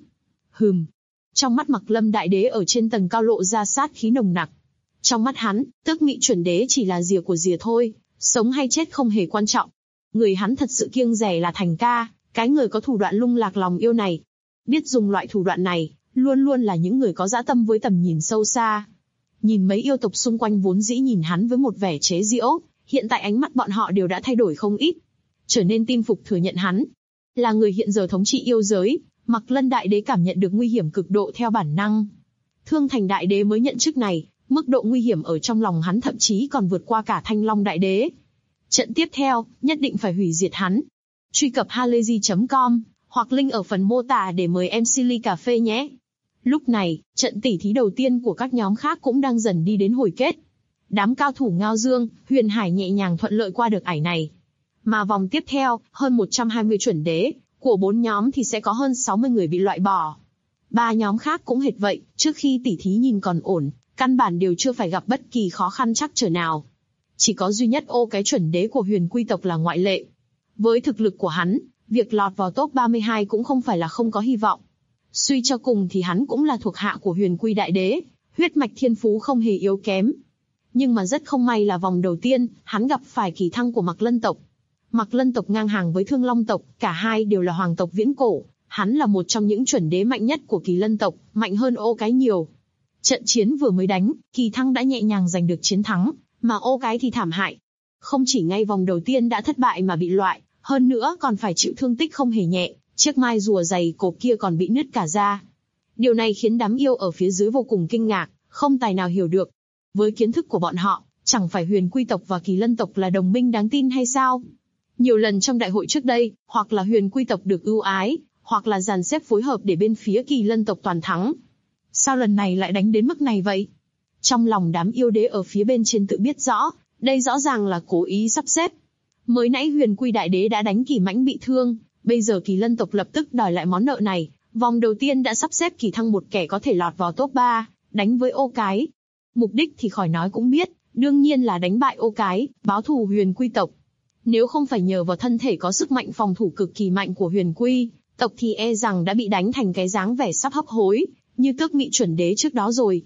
Trong mắt Mặc Lâm đại đế ở trên tầng cao lộ ra sát khí nồng nặc. Trong mắt hắn, Tước Mị Chuẩn Đế chỉ là rìa của rìa thôi, sống hay chết không hề quan trọng. Người hắn thật sự kiêng dè là Thành ca, cái người có thủ đoạn lung lạc lòng yêu này. Biết dùng loại thủ đoạn này, luôn luôn là những người có dã tâm với tầm nhìn sâu xa. Nhìn mấy yêu tộc xung quanh vốn dĩ nhìn hắn với một vẻ chế giễu, hiện tại ánh mắt bọn họ đều đã thay đổi không ít, trở nên tin phục thừa nhận hắn là người hiện giờ thống trị yêu giới. Mặc Lân đại đế cảm nhận được nguy hiểm cực độ theo bản năng. Thương Thành đại đế mới nhận chức này, mức độ nguy hiểm ở trong lòng hắn thậm chí còn vượt qua cả Thanh Long đại đế. Trận tiếp theo, nhất định phải hủy diệt hắn. Truy cập halayzi.com hoặc link ở phần mô tả để mời MC ly cà phê nhé. Lúc này, trận tỉ thí đầu tiên của các nhóm khác cũng đang dần đi đến hồi kết. Đám cao thủ Ngao Dương, Huyền Hải nhẹ nhàng thuận lợi qua được ải này. Mà vòng tiếp theo, hơn 120 chuẩn đế, của 4 nhóm thì sẽ có hơn 60 người bị loại bỏ. 3 nhóm khác cũng hệt vậy, trước khi tỉ thí nhìn còn ổn, căn bản đều chưa phải gặp bất kỳ khó khăn trắc trở nào. Chỉ có duy nhất Ô Cái chuẩn đế của Huyền Quy tộc là ngoại lệ. Với thực lực của hắn, việc lọt vào top 32 cũng không phải là không có hy vọng. Suy cho cùng thì hắn cũng là thuộc hạ của Huyền Quy đại đế, huyết mạch thiên phú không hề yếu kém. Nhưng mà rất không may là vòng đầu tiên, hắn gặp phải Kỳ Thăng của Mặc Lân tộc. Mặc Lân tộc ngang hàng với Thương Long tộc, cả hai đều là hoàng tộc viễn cổ, hắn là một trong những chuẩn đế mạnh nhất của Kỳ Lân tộc, mạnh hơn Ô Cái nhiều. Trận chiến vừa mới đánh, Kỳ Thăng đã nhẹ nhàng giành được chiến thắng, mà Ô Cái thì thảm hại. Không chỉ ngay vòng đầu tiên đã thất bại mà bị loại, hơn nữa còn phải chịu thương tích không hề nhẹ, chiếc mai rùa dày cộp kia còn bị nứt cả ra. Điều này khiến đám yêu ở phía dưới vô cùng kinh ngạc, không tài nào hiểu được. Với kiến thức của bọn họ, chẳng phải Huyền Quy tộc và Kỳ Lân tộc là đồng minh đáng tin hay sao? Nhiều lần trong đại hội trước đây, hoặc là Huyền Quy tộc được ưu ái, hoặc là dàn xếp phối hợp để bên phía Kỳ Lân tộc toàn thắng. Sao lần này lại đánh đến mức này vậy? Trong lòng đám yêu đế ở phía bên trên tự biết rõ, đây rõ ràng là cố ý sắp xếp. Mới nãy Huyền Quy đại đế đã đánh Kỳ Mãnh bị thương, bây giờ Kỳ Lân tộc lập tức đòi lại món nợ này. Vòng đầu tiên đã sắp xếp Kỳ Thăng một kẻ có thể lọt vào top 3, đánh với Ô Cái. Mục đích thì khỏi nói cũng biết, đương nhiên là đánh bại Ô Cái, báo thù Huyền Quy tộc. Nếu không phải nhờ vào thân thể có sức mạnh phòng thủ cực kỳ mạnh của Huyền Quy tộc thì e rằng đã bị đánh thành cái dáng vẻ sắp hấp hối, như Tước Mị chuẩn đế trước đó rồi.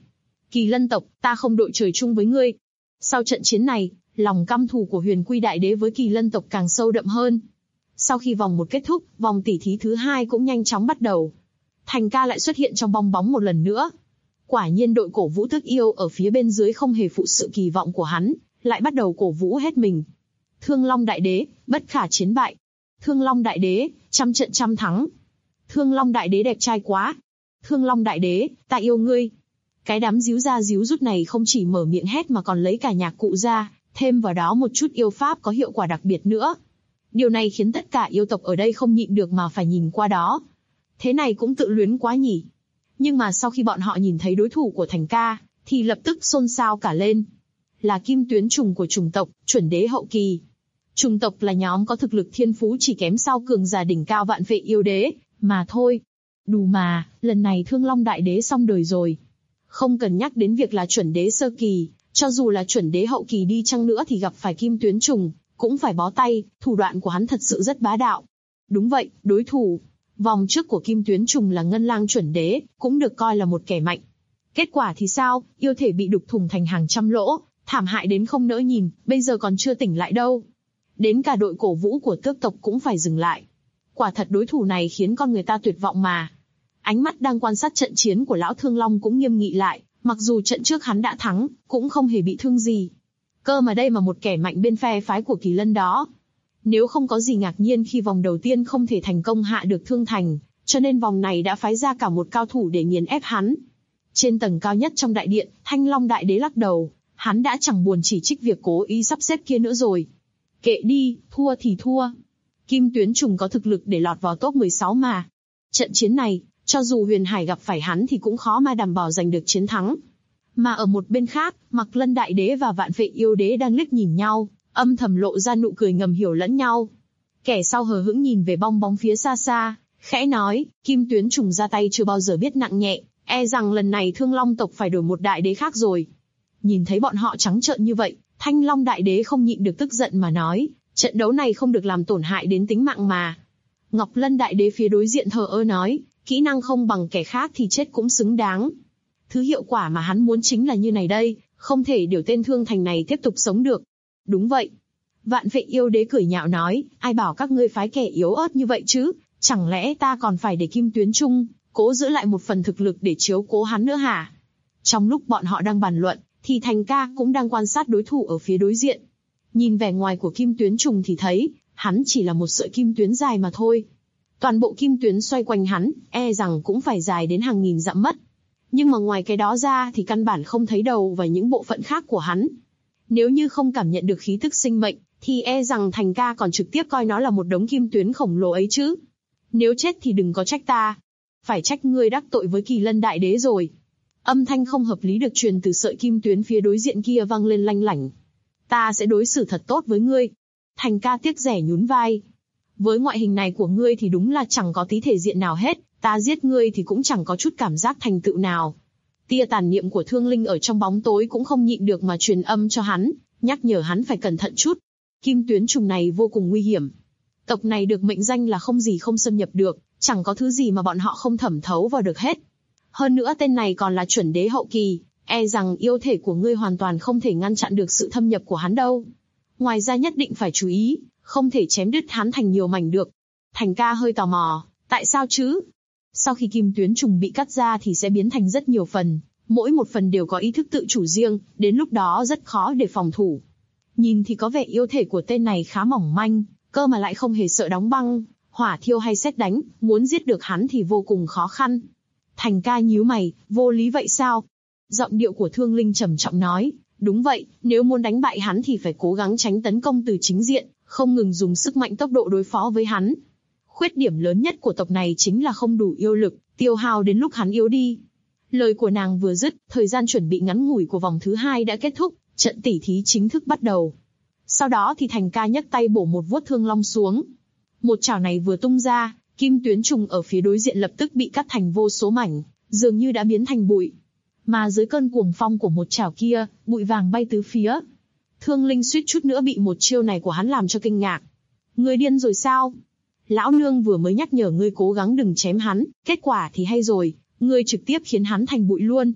Kỳ Lân tộc, ta không đội trời chung với ngươi. Sau trận chiến này, lòng căm thù của Huyền Quy Đại Đế với Kỳ Lân tộc càng sâu đậm hơn. Sau khi vòng 1 kết thúc, vòng tỉ thí thứ 2 cũng nhanh chóng bắt đầu. Thành ca lại xuất hiện trong bong bóng một lần nữa. Quả nhiên đội cổ vũ Thức Yêu ở phía bên dưới không hề phụ sự kỳ vọng của hắn, lại bắt đầu cổ vũ hết mình. Thương Long Đại Đế, bất khả chiến bại. Thương Long Đại Đế, trăm trận trăm thắng. Thương Long Đại Đế đẹp trai quá. Thương Long Đại Đế, ta yêu ngươi. Cái đám díu ra díu rút này không chỉ mở miệng hét mà còn lấy cả nhạc cụ ra, thêm vào đó một chút yêu pháp có hiệu quả đặc biệt nữa. Điều này khiến tất cả yêu tộc ở đây không nhịn được mà phải nhìn qua đó. Thế này cũng tự luyến quá nhỉ. Nhưng mà sau khi bọn họ nhìn thấy đối thủ của Thành ca, thì lập tức xôn xao cả lên. Là Kim Tuyến Trùng của chủng tộc, chuẩn đế hậu kỳ. Chủng tộc là nhóm có thực lực thiên phú chỉ kém sau cường giả đỉnh cao Vạn Vệ Yêu Đế, mà thôi. Đủ mà, lần này Thương Long Đại Đế xong đời rồi. Không cần nhắc đến việc là chuẩn đế sơ kỳ, cho dù là chuẩn đế hậu kỳ đi chăng nữa thì gặp phải Kim Tuyến Trùng, cũng phải bó tay, thủ đoạn của hắn thật sự rất bá đạo. Đúng vậy, đối thủ. Vòng trước của Kim Tuyến Trùng là Ngân Lang chuẩn đế, cũng được coi là một kẻ mạnh. Kết quả thì sao, yêu thể bị đục thủng thành hàng trăm lỗ, thảm hại đến không nỡ nhìn, bây giờ còn chưa tỉnh lại đâu. Đến cả đội cổ vũ của tước tộc cũng phải dừng lại. Quả thật đối thủ này khiến con người ta tuyệt vọng mà. Ánh mắt đang quan sát trận chiến của lão Thương Long cũng nghiêm nghị lại, mặc dù trận trước hắn đã thắng, cũng không hề bị thương gì. Cơ mà đây mà một kẻ mạnh bên phe phái của Kỳ Lân đó. Nếu không có gì ngạc nhiên khi vòng đầu tiên không thể thành công hạ được Thương Thành, cho nên vòng này đã phái ra cả một cao thủ để nghiền ép hắn. Trên tầng cao nhất trong đại điện, Thanh Long Đại Đế lắc đầu, hắn đã chẳng buồn chỉ trích việc cố ý sắp xếp kia nữa rồi. Kệ đi, thua thì thua. Kim Tuyến Trùng có thực lực để lọt vào top 16 mà. Trận chiến này, cho dù Huyền Hải gặp phải hắn thì cũng khó mà đảm bảo giành được chiến thắng. Mà ở một bên khác, Mạc Lân Đại Đế và Vạn Vệ Yêu Đế đang liếc nhìn nhau, âm thầm lộ ra nụ cười ngầm hiểu lẫn nhau. Kẻ sau hờ hững nhìn về bong bóng phía xa xa, khẽ nói, Kim Tuyến Trùng ra tay chưa bao giờ biết nặng nhẹ, e rằng lần này Thương Long tộc phải đổi một đại đế khác rồi. Nhìn thấy bọn họ trắng trợn như vậy, Thanh Long Đại Đế không nhịn được tức giận mà nói, trận đấu này không được làm tổn hại đến tính mạng mà. Ngọc Lân Đại Đế phía đối diện thờ ơ nói, kỹ năng không bằng kẻ khác thì chết cũng xứng đáng. Thứ hiệu quả mà hắn muốn chính là như này đây, không thể điều tên Thương Thành này tiếp tục sống được. Đúng vậy. Vạn Vệ Yêu Đế cười nhạo nói, ai bảo các ngươi phái kẻ yếu ớt như vậy chứ, chẳng lẽ ta còn phải để Kim Tuyến Trung cố giữ lại một phần thực lực để chiếu cố hắn nữa hả? Trong lúc bọn họ đang bàn luận, thì Thành ca cũng đang quan sát đối thủ ở phía đối diện. Nhìn vẻ ngoài của Kim Tuyến Trùng thì thấy, hắn chỉ là một sợi kim tuyến dài mà thôi. Toàn bộ kim tuyến xoay quanh hắn, e rằng cũng phải dài đến hàng nghìn dặm mất. Nhưng mà ngoài cái đó ra thì căn bản không thấy đầu và những bộ phận khác của hắn. Nếu như không cảm nhận được khí tức sinh mệnh, thì e rằng Thành ca còn trực tiếp coi nó là một đống kim tuyến khổng lồ ấy chứ. Nếu chết thì đừng có trách ta. Phải trách ngươi đắc tội với Kỳ Lân Đại Đế rồi. Âm thanh không hợp lý được truyền từ sợi kim tuyến phía đối diện kia vang lên lanh lảnh. Ta sẽ đối xử thật tốt với ngươi. Thành ca tiếc rẻ nhún vai. Với ngoại hình này của ngươi thì đúng là chẳng có tí thể diện nào hết, ta giết ngươi thì cũng chẳng có chút cảm giác thành tựu nào. Tia tàn niệm của Thương Linh ở trong bóng tối cũng không nhịn được mà truyền âm cho hắn, nhắc nhở hắn phải cẩn thận chút. Kim Tuyến Trùng này vô cùng nguy hiểm. Tộc này được mệnh danh là không gì không xâm nhập được, chẳng có thứ gì mà bọn họ không thẩm thấu vào được hết. Hơn nữa tên này còn là chuẩn đế hậu kỳ, e rằng yêu thể của ngươi hoàn toàn không thể ngăn chặn được sự thâm nhập của hắn đâu. Ngoài ra nhất định phải chú ý, không thể chém đứt hắn thành nhiều mảnh được. Thành ca hơi tò mò, tại sao chứ? Sau khi Kim Tuyến Trùng bị cắt ra thì sẽ biến thành rất nhiều phần, mỗi một phần đều có ý thức tự chủ riêng, đến lúc đó rất khó để phòng thủ. Nhìn thì có vẻ yêu thể của tên này khá mỏng manh, cơ mà lại không hề sợ đóng băng, hỏa thiêu hay sét đánh, muốn giết được hắn thì vô cùng khó khăn. Thành ca nhíu mày, vô lý vậy sao? Giọng điệu của Thương Linh trầm trọng nói, đúng vậy, nếu muốn đánh bại hắn thì phải cố gắng tránh tấn công từ chính diện, không ngừng dùng sức mạnh tốc độ đối phó với hắn. Khuyết điểm lớn nhất của tộc này chính là không đủ yêu lực, tiêu hao đến lúc hắn yếu đi. Lời của nàng vừa dứt, thời gian chuẩn bị ngắn ngủi của vòng thứ 2 đã kết thúc, trận tỉ thí chính thức bắt đầu. Sau đó thì Thành ca nhấc tay bổ một vuốt thương long xuống. Một chảo này vừa tung ra, Kim Tuyến Trùng ở phía đối diện lập tức bị cắt thành vô số mảnh, dường như đã biến thành bụi. Mà dưới cơn cuồng phong của một chảo kia, bụi vàng bay tứ phía. Thương Linh suýt chút nữa bị một chiêu này của hắn làm cho kinh ngạc. Ngươi điên rồi sao? Lão nương vừa mới nhắc nhở ngươi cố gắng đừng chém hắn, kết quả thì hay rồi, ngươi trực tiếp khiến hắn thành bụi luôn.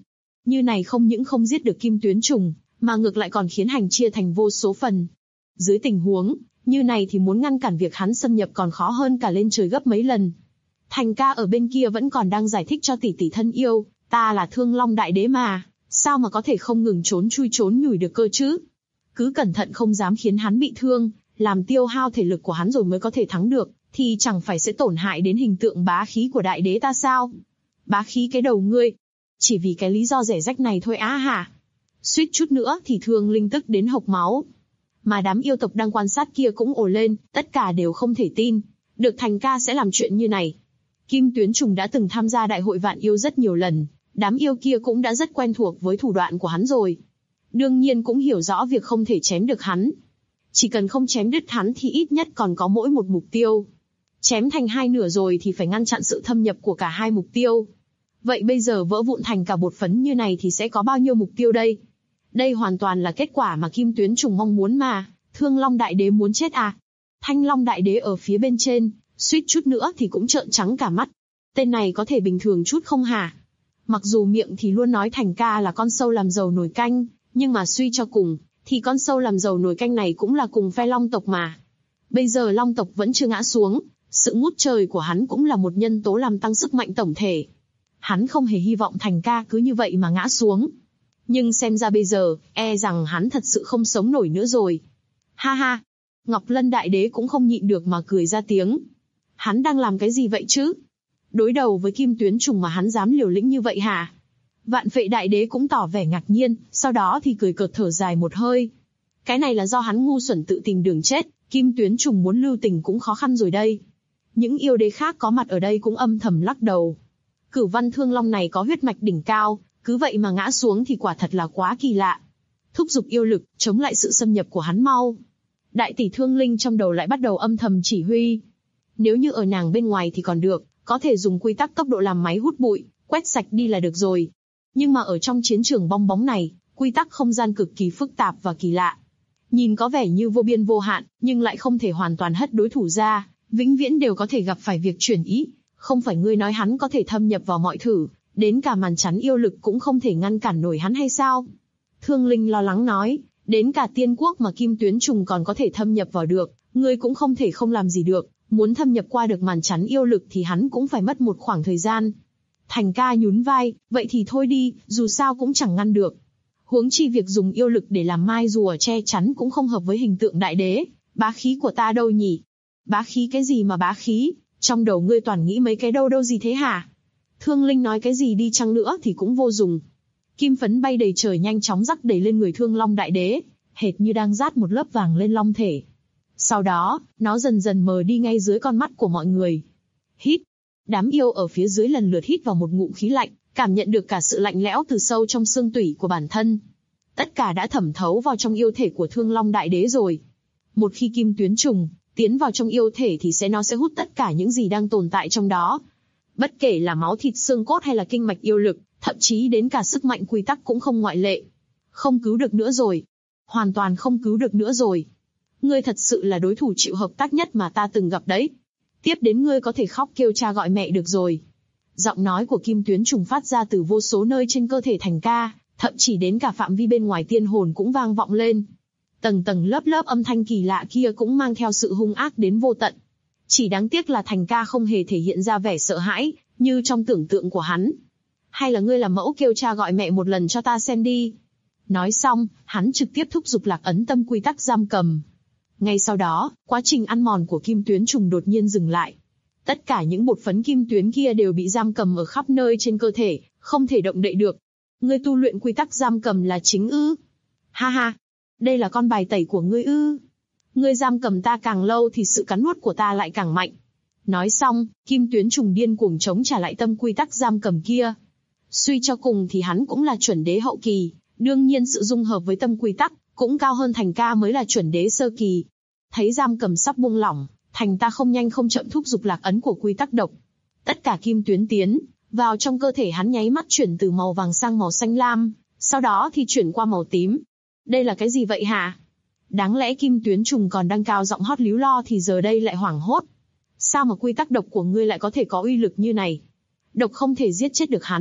Như này không những không giết được kim tuyến trùng, mà ngược lại còn khiến hành chia thành vô số phần. Dưới tình huống như này thì muốn ngăn cản việc hắn xâm nhập còn khó hơn cả lên trời gấp mấy lần. Thành ca ở bên kia vẫn còn đang giải thích cho tỷ tỷ thân yêu, ta là Thương Long Đại Đế mà, sao mà có thể không ngừng trốn chui trốn nhủi được cơ chứ? Cứ cẩn thận không dám khiến hắn bị thương, làm tiêu hao thể lực của hắn rồi mới có thể thắng được, thì chẳng phải sẽ tổn hại đến hình tượng bá khí của đại đế ta sao? Bá khí cái đầu ngươi! Chỉ vì cái lý do rẻ rách này thôi á hả? Suýt chút nữa thì Thương Linh tức đến hộc máu. Mà đám yêu tộc đang quan sát kia cũng ồ lên, tất cả đều không thể tin, được Thành ca sẽ làm chuyện như này. Kim tuyến trùng đã từng tham gia đại hội vạn yêu rất nhiều lần, đám yêu kia cũng đã rất quen thuộc với thủ đoạn của hắn rồi. Đương nhiên cũng hiểu rõ việc không thể chém được hắn. Chỉ cần không chém đứt hắn thì ít nhất còn có mỗi một mục tiêu. Chém thành hai nửa rồi thì phải ngăn chặn sự thâm nhập của cả hai mục tiêu. Vậy bây giờ vỡ vụn thành cả bột phấn như này thì sẽ có bao nhiêu mục tiêu đây? Đây hoàn toàn là kết quả mà Kim tuyến trùng mong muốn mà. Thương Long Đại Đế muốn chết à? Thanh Long Đại Đế ở phía bên trên, suýt chút nữa thì cũng trợn trắng cả mắt. Tên này có thể bình thường chút không hả? Mặc dù miệng thì luôn nói Thành ca là con sâu làm dầu nồi canh, nhưng mà suy cho cùng, thì con sâu làm dầu nồi canh này cũng là cùng phe Long tộc mà. Bây giờ Long tộc vẫn chưa ngã xuống, sự ngút trời của hắn cũng là một nhân tố làm tăng sức mạnh tổng thể. Hắn không hề hy vọng Thành ca cứ như vậy mà ngã xuống. Nhưng xem ra bây giờ, e rằng hắn thật sự không sống nổi nữa rồi. Ha ha! Ngọc Lân Đại Đế cũng không nhịn được mà cười ra tiếng. Hắn đang làm cái gì vậy chứ? Đối đầu với kim tuyến trùng mà hắn dám liều lĩnh như vậy hả? Vạn Phệ Đại Đế cũng tỏ vẻ ngạc nhiên, sau đó thì cười cợt thở dài một hơi. Cái này là do hắn ngu xuẩn tự tìm đường chết, kim tuyến trùng muốn lưu tình cũng khó khăn rồi đây. Những yêu đế khác có mặt ở đây cũng âm thầm lắc đầu. Cửu Văn Thương Long này có huyết mạch đỉnh cao, cứ vậy mà ngã xuống thì quả thật là quá kỳ lạ. Thúc giục yêu lực, chống lại sự xâm nhập của hắn mau. Đại tỷ Thương Linh trong đầu lại bắt đầu âm thầm chỉ huy. Nếu như ở nàng bên ngoài thì còn được, có thể dùng quy tắc tốc độ làm máy hút bụi, quét sạch đi là được rồi. Nhưng mà ở trong chiến trường bong bóng này, quy tắc không gian cực kỳ phức tạp và kỳ lạ. Nhìn có vẻ như vô biên vô hạn, nhưng lại không thể hoàn toàn hất đối thủ ra, vĩnh viễn đều có thể gặp phải việc chuyển ý. Không phải ngươi nói hắn có thể thâm nhập vào mọi thử, đến cả màn chắn yêu lực cũng không thể ngăn cản nổi hắn hay sao? Thương Linh lo lắng nói, đến cả tiên quốc mà kim tuyến trùng còn có thể thâm nhập vào được, ngươi cũng không thể không làm gì được, muốn thâm nhập qua được màn chắn yêu lực thì hắn cũng phải mất một khoảng thời gian. Thành ca nhún vai, vậy thì thôi đi, dù sao cũng chẳng ngăn được. Huống chi việc dùng yêu lực để làm mai rùa che chắn cũng không hợp với hình tượng đại đế, bá khí của ta đâu nhỉ? Bá khí cái gì mà bá khí, trong đầu ngươi toàn nghĩ mấy cái đâu gì thế hả? Thương Linh nói cái gì đi chăng nữa thì cũng vô dụng. Kim phấn bay đầy trời nhanh chóng rắc đầy lên người Thương Long Đại Đế, hệt như đang dát một lớp vàng lên long thể. Sau đó, nó dần dần mờ đi ngay dưới con mắt của mọi người. Hít. Đám yêu ở phía dưới lần lượt hít vào một ngụm khí lạnh, cảm nhận được cả sự lạnh lẽo từ sâu trong xương tủy của bản thân. Tất cả đã thẩm thấu vào trong yêu thể của Thương Long Đại Đế rồi. Một khi kim tuyến trùng tiến vào trong yêu thể thì nó sẽ hút tất cả những gì đang tồn tại trong đó. Bất kể là máu thịt xương cốt hay là kinh mạch yêu lực, thậm chí đến cả sức mạnh quy tắc cũng không ngoại lệ. Không cứu được nữa rồi. Hoàn toàn không cứu được nữa rồi. Ngươi thật sự là đối thủ chịu hợp tác nhất mà ta từng gặp đấy. Tiếp đến ngươi có thể khóc kêu cha gọi mẹ được rồi. Giọng nói của kim tuyến trùng phát ra từ vô số nơi trên cơ thể Thành ca, thậm chí đến cả phạm vi bên ngoài tiên hồn cũng vang vọng lên. Tầng tầng lớp lớp âm thanh kỳ lạ kia cũng mang theo sự hung ác đến vô tận. Chỉ đáng tiếc là Thành ca không hề thể hiện ra vẻ sợ hãi, như trong tưởng tượng của hắn. Hay là ngươi làm mẫu kêu cha gọi mẹ một lần cho ta xem đi. Nói xong, hắn trực tiếp thúc giục lạc ấn tâm quy tắc giam cầm. Ngay sau đó, quá trình ăn mòn của kim tuyến trùng đột nhiên dừng lại. Tất cả những bột phấn kim tuyến kia đều bị giam cầm ở khắp nơi trên cơ thể, không thể động đậy được. Ngươi tu luyện quy tắc giam cầm là chính ư? Ha ha, đây là con bài tẩy của ngươi ư? Ngươi giam cầm ta càng lâu thì sự cắn nuốt của ta lại càng mạnh. Nói xong, kim tuyến trùng điên cuồng chống trả lại tâm quy tắc giam cầm kia. Suy cho cùng thì hắn cũng là chuẩn đế hậu kỳ, đương nhiên sự dung hợp với tâm quy tắc cũng cao hơn Thành ca mới là chuẩn đế sơ kỳ. Thấy giam cầm sắp buông lỏng, Thành ta không nhanh không chậm thúc giục lạc ấn của quy tắc độc. Tất cả kim tuyến tiến vào trong cơ thể hắn nháy mắt chuyển từ màu vàng sang màu xanh lam, sau đó thì chuyển qua màu tím. Đây là cái gì vậy hả? Đáng lẽ kim tuyến trùng còn đang cao giọng hót líu lo thì giờ đây lại hoảng hốt. Sao mà quy tắc độc của ngươi lại có thể có uy lực như này? Độc không thể giết chết được hắn,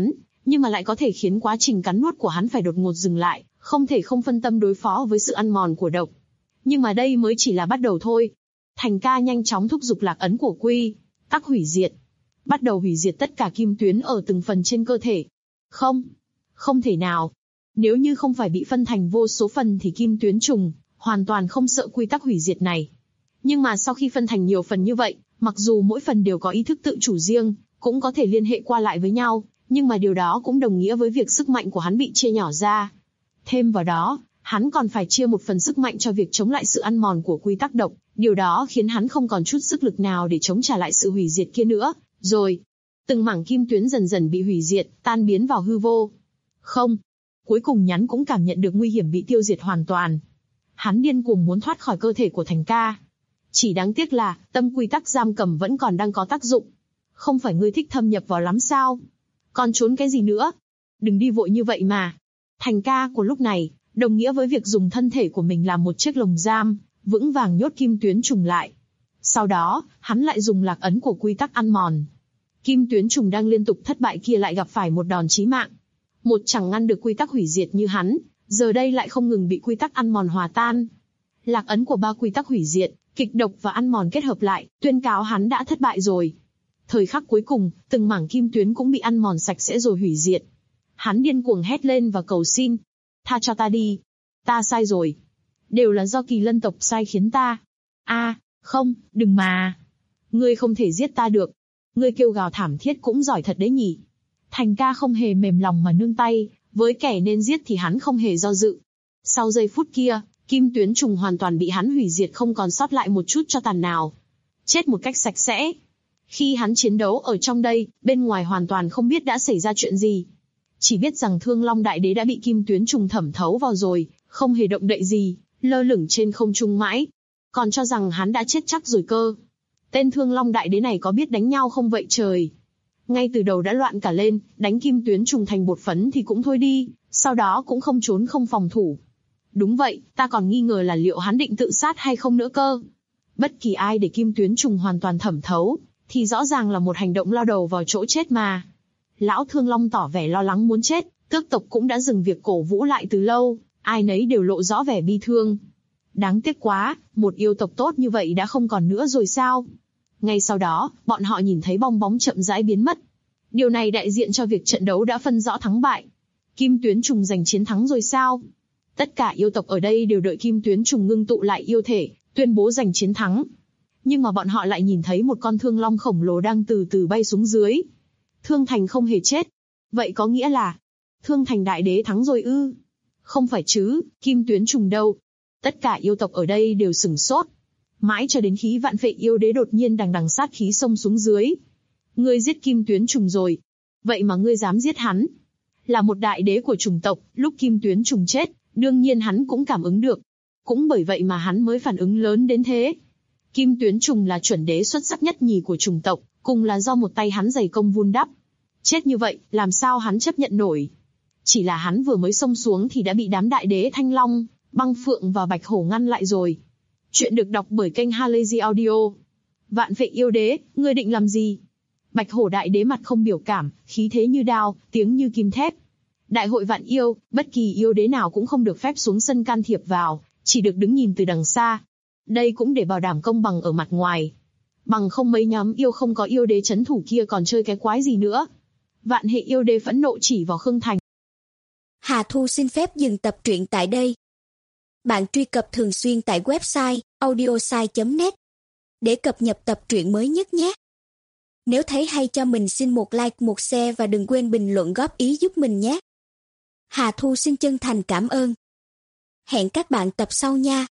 nhưng mà lại có thể khiến quá trình cắn nuốt của hắn phải đột ngột dừng lại, không thể không phân tâm đối phó với sự ăn mòn của độc. Nhưng mà đây mới chỉ là bắt đầu thôi. Thành ca nhanh chóng thúc giục lạc ấn của quy tắc hủy diệt, bắt đầu hủy diệt tất cả kim tuyến ở từng phần trên cơ thể. Không thể nào. Nếu như không phải bị phân thành vô số phần thì kim tuyến trùng hoàn toàn không sợ quy tắc hủy diệt này. Nhưng mà sau khi phân thành nhiều phần như vậy, mặc dù mỗi phần đều có ý thức tự chủ riêng, cũng có thể liên hệ qua lại với nhau, nhưng mà điều đó cũng đồng nghĩa với việc sức mạnh của hắn bị chia nhỏ ra. Thêm vào đó, hắn còn phải chia một phần sức mạnh cho việc chống lại sự ăn mòn của quy tắc độc, điều đó khiến hắn không còn chút sức lực nào để chống trả lại sự hủy diệt kia nữa. Rồi, từng mảng kim tuyến dần dần bị hủy diệt, tan biến vào hư vô. Cuối cùng Nhắn cũng cảm nhận được nguy hiểm bị tiêu diệt hoàn toàn. Hắn điên cuồng muốn thoát khỏi cơ thể của Thành ca. Chỉ đáng tiếc là, tâm quy tắc giam cầm vẫn còn đang có tác dụng. Không phải ngươi thích thâm nhập vào lắm sao? Còn trốn cái gì nữa? Đừng đi vội như vậy mà. Thành ca của lúc này, đồng nghĩa với việc dùng thân thể của mình làm một chiếc lồng giam, vững vàng nhốt kim tuyến trùng lại. Sau đó, hắn lại dùng lạc ấn của quy tắc ăn mòn. Kim tuyến trùng đang liên tục thất bại kia lại gặp phải một đòn chí mạng. Một chẳng ngăn được quy tắc hủy diệt như hắn, giờ đây lại không ngừng bị quy tắc ăn mòn hòa tan. Lạc ấn của 3 quy tắc hủy diệt, kịch độc và ăn mòn kết hợp lại, tuyên cáo hắn đã thất bại rồi. Thời khắc cuối cùng, từng mảng kim tuyến cũng bị ăn mòn sạch sẽ rồi hủy diệt. Hắn điên cuồng hét lên và cầu xin. Tha cho ta đi. Ta sai rồi. Đều là do Kỳ Lân tộc sai khiến ta. Không, đừng mà. Ngươi không thể giết ta được. Ngươi kêu gào thảm thiết cũng giỏi thật đấy nhỉ. Thành ca không hề mềm lòng mà nương tay, với kẻ nên giết thì hắn không hề do dự. Sau giây phút kia, kim tuyến trùng hoàn toàn bị hắn hủy diệt không còn sót lại một chút cho tàn nào. Chết một cách sạch sẽ. Khi hắn chiến đấu ở trong đây, bên ngoài hoàn toàn không biết đã xảy ra chuyện gì. Chỉ biết rằng Thương Long Đại Đế đã bị kim tuyến trùng thẩm thấu vào rồi, không hề động đậy gì, lơ lửng trên không trung mãi. Còn cho rằng hắn đã chết chắc rồi cơ. Tên Thương Long Đại Đế này có biết đánh nhau không vậy trời? Ngay từ đầu đã loạn cả lên, đánh kim tuyến trùng thành bột phấn thì cũng thôi đi, sau đó cũng không trốn không phòng thủ. Đúng vậy, ta còn nghi ngờ là liệu hắn định tự sát hay không nữa cơ. Bất kỳ ai để kim tuyến trùng hoàn toàn thẩm thấu, thì rõ ràng là một hành động lao đầu vào chỗ chết mà. Lão Thương Long tỏ vẻ lo lắng muốn chết, tước tộc cũng đã dừng việc cổ vũ lại từ lâu, ai nấy đều lộ rõ vẻ bi thương. Đáng tiếc quá, một yêu tộc tốt như vậy đã không còn nữa rồi sao? Ngay sau đó, bọn họ nhìn thấy bong bóng chậm rãi biến mất. Điều này đại diện cho việc trận đấu đã phân rõ thắng bại. Kim tuyến trùng giành chiến thắng rồi sao? Tất cả yêu tộc ở đây đều đợi kim tuyến trùng ngưng tụ lại yêu thể, tuyên bố giành chiến thắng. Nhưng mà bọn họ lại nhìn thấy một con thương long khổng lồ đang từ từ bay xuống dưới. Thương Thành không hề chết. Vậy có nghĩa là, Thương Thành Đại Đế thắng rồi ư? Không phải chứ, kim tuyến trùng đâu? Tất cả yêu tộc ở đây đều sửng sốt. Mãi cho đến khi Vạn Phệ Yêu Đế đột nhiên đằng đằng sát khí xông xuống dưới. Ngươi giết kim tuyến trùng rồi. Vậy mà ngươi dám giết hắn? Là một đại đế của trùng tộc, lúc kim tuyến trùng chết, đương nhiên hắn cũng cảm ứng được. Cũng bởi vậy mà hắn mới phản ứng lớn đến thế. Kim tuyến trùng là chuẩn đế xuất sắc nhất nhì của trùng tộc, cùng là do một tay hắn dày công vun đắp. Chết như vậy, làm sao hắn chấp nhận nổi? Chỉ là hắn vừa mới xông xuống thì đã bị đám đại đế Thanh Long, Băng Phượng và Bạch Hổ ngăn lại rồi. Chuyện được đọc bởi kênh Halazy Audio. Vạn Phệ Yêu Đế, ngươi định làm gì? Bạch Hổ Đại Đế mặt không biểu cảm, khí thế như đao, tiếng như kim thép. Đại hội vạn yêu, bất kỳ yêu đế nào cũng không được phép xuống sân can thiệp vào, chỉ được đứng nhìn từ đằng xa. Đây cũng để bảo đảm công bằng ở mặt ngoài. Bằng không mấy nhóm yêu không có yêu đế chấn thủ kia còn chơi cái quái gì nữa. Vạn Hệ Yêu Đế phẫn nộ chỉ vào Khương Thành. Hà Thu xin phép dừng tập truyện tại đây. Bạn truy cập thường xuyên tại website audiosai.net để cập nhật tập truyện mới nhất nhé. Nếu thấy hay cho mình xin một like, một share và đừng quên bình luận góp ý giúp mình nhé. Hà Thu xin chân thành cảm ơn. Hẹn các bạn tập sau nha.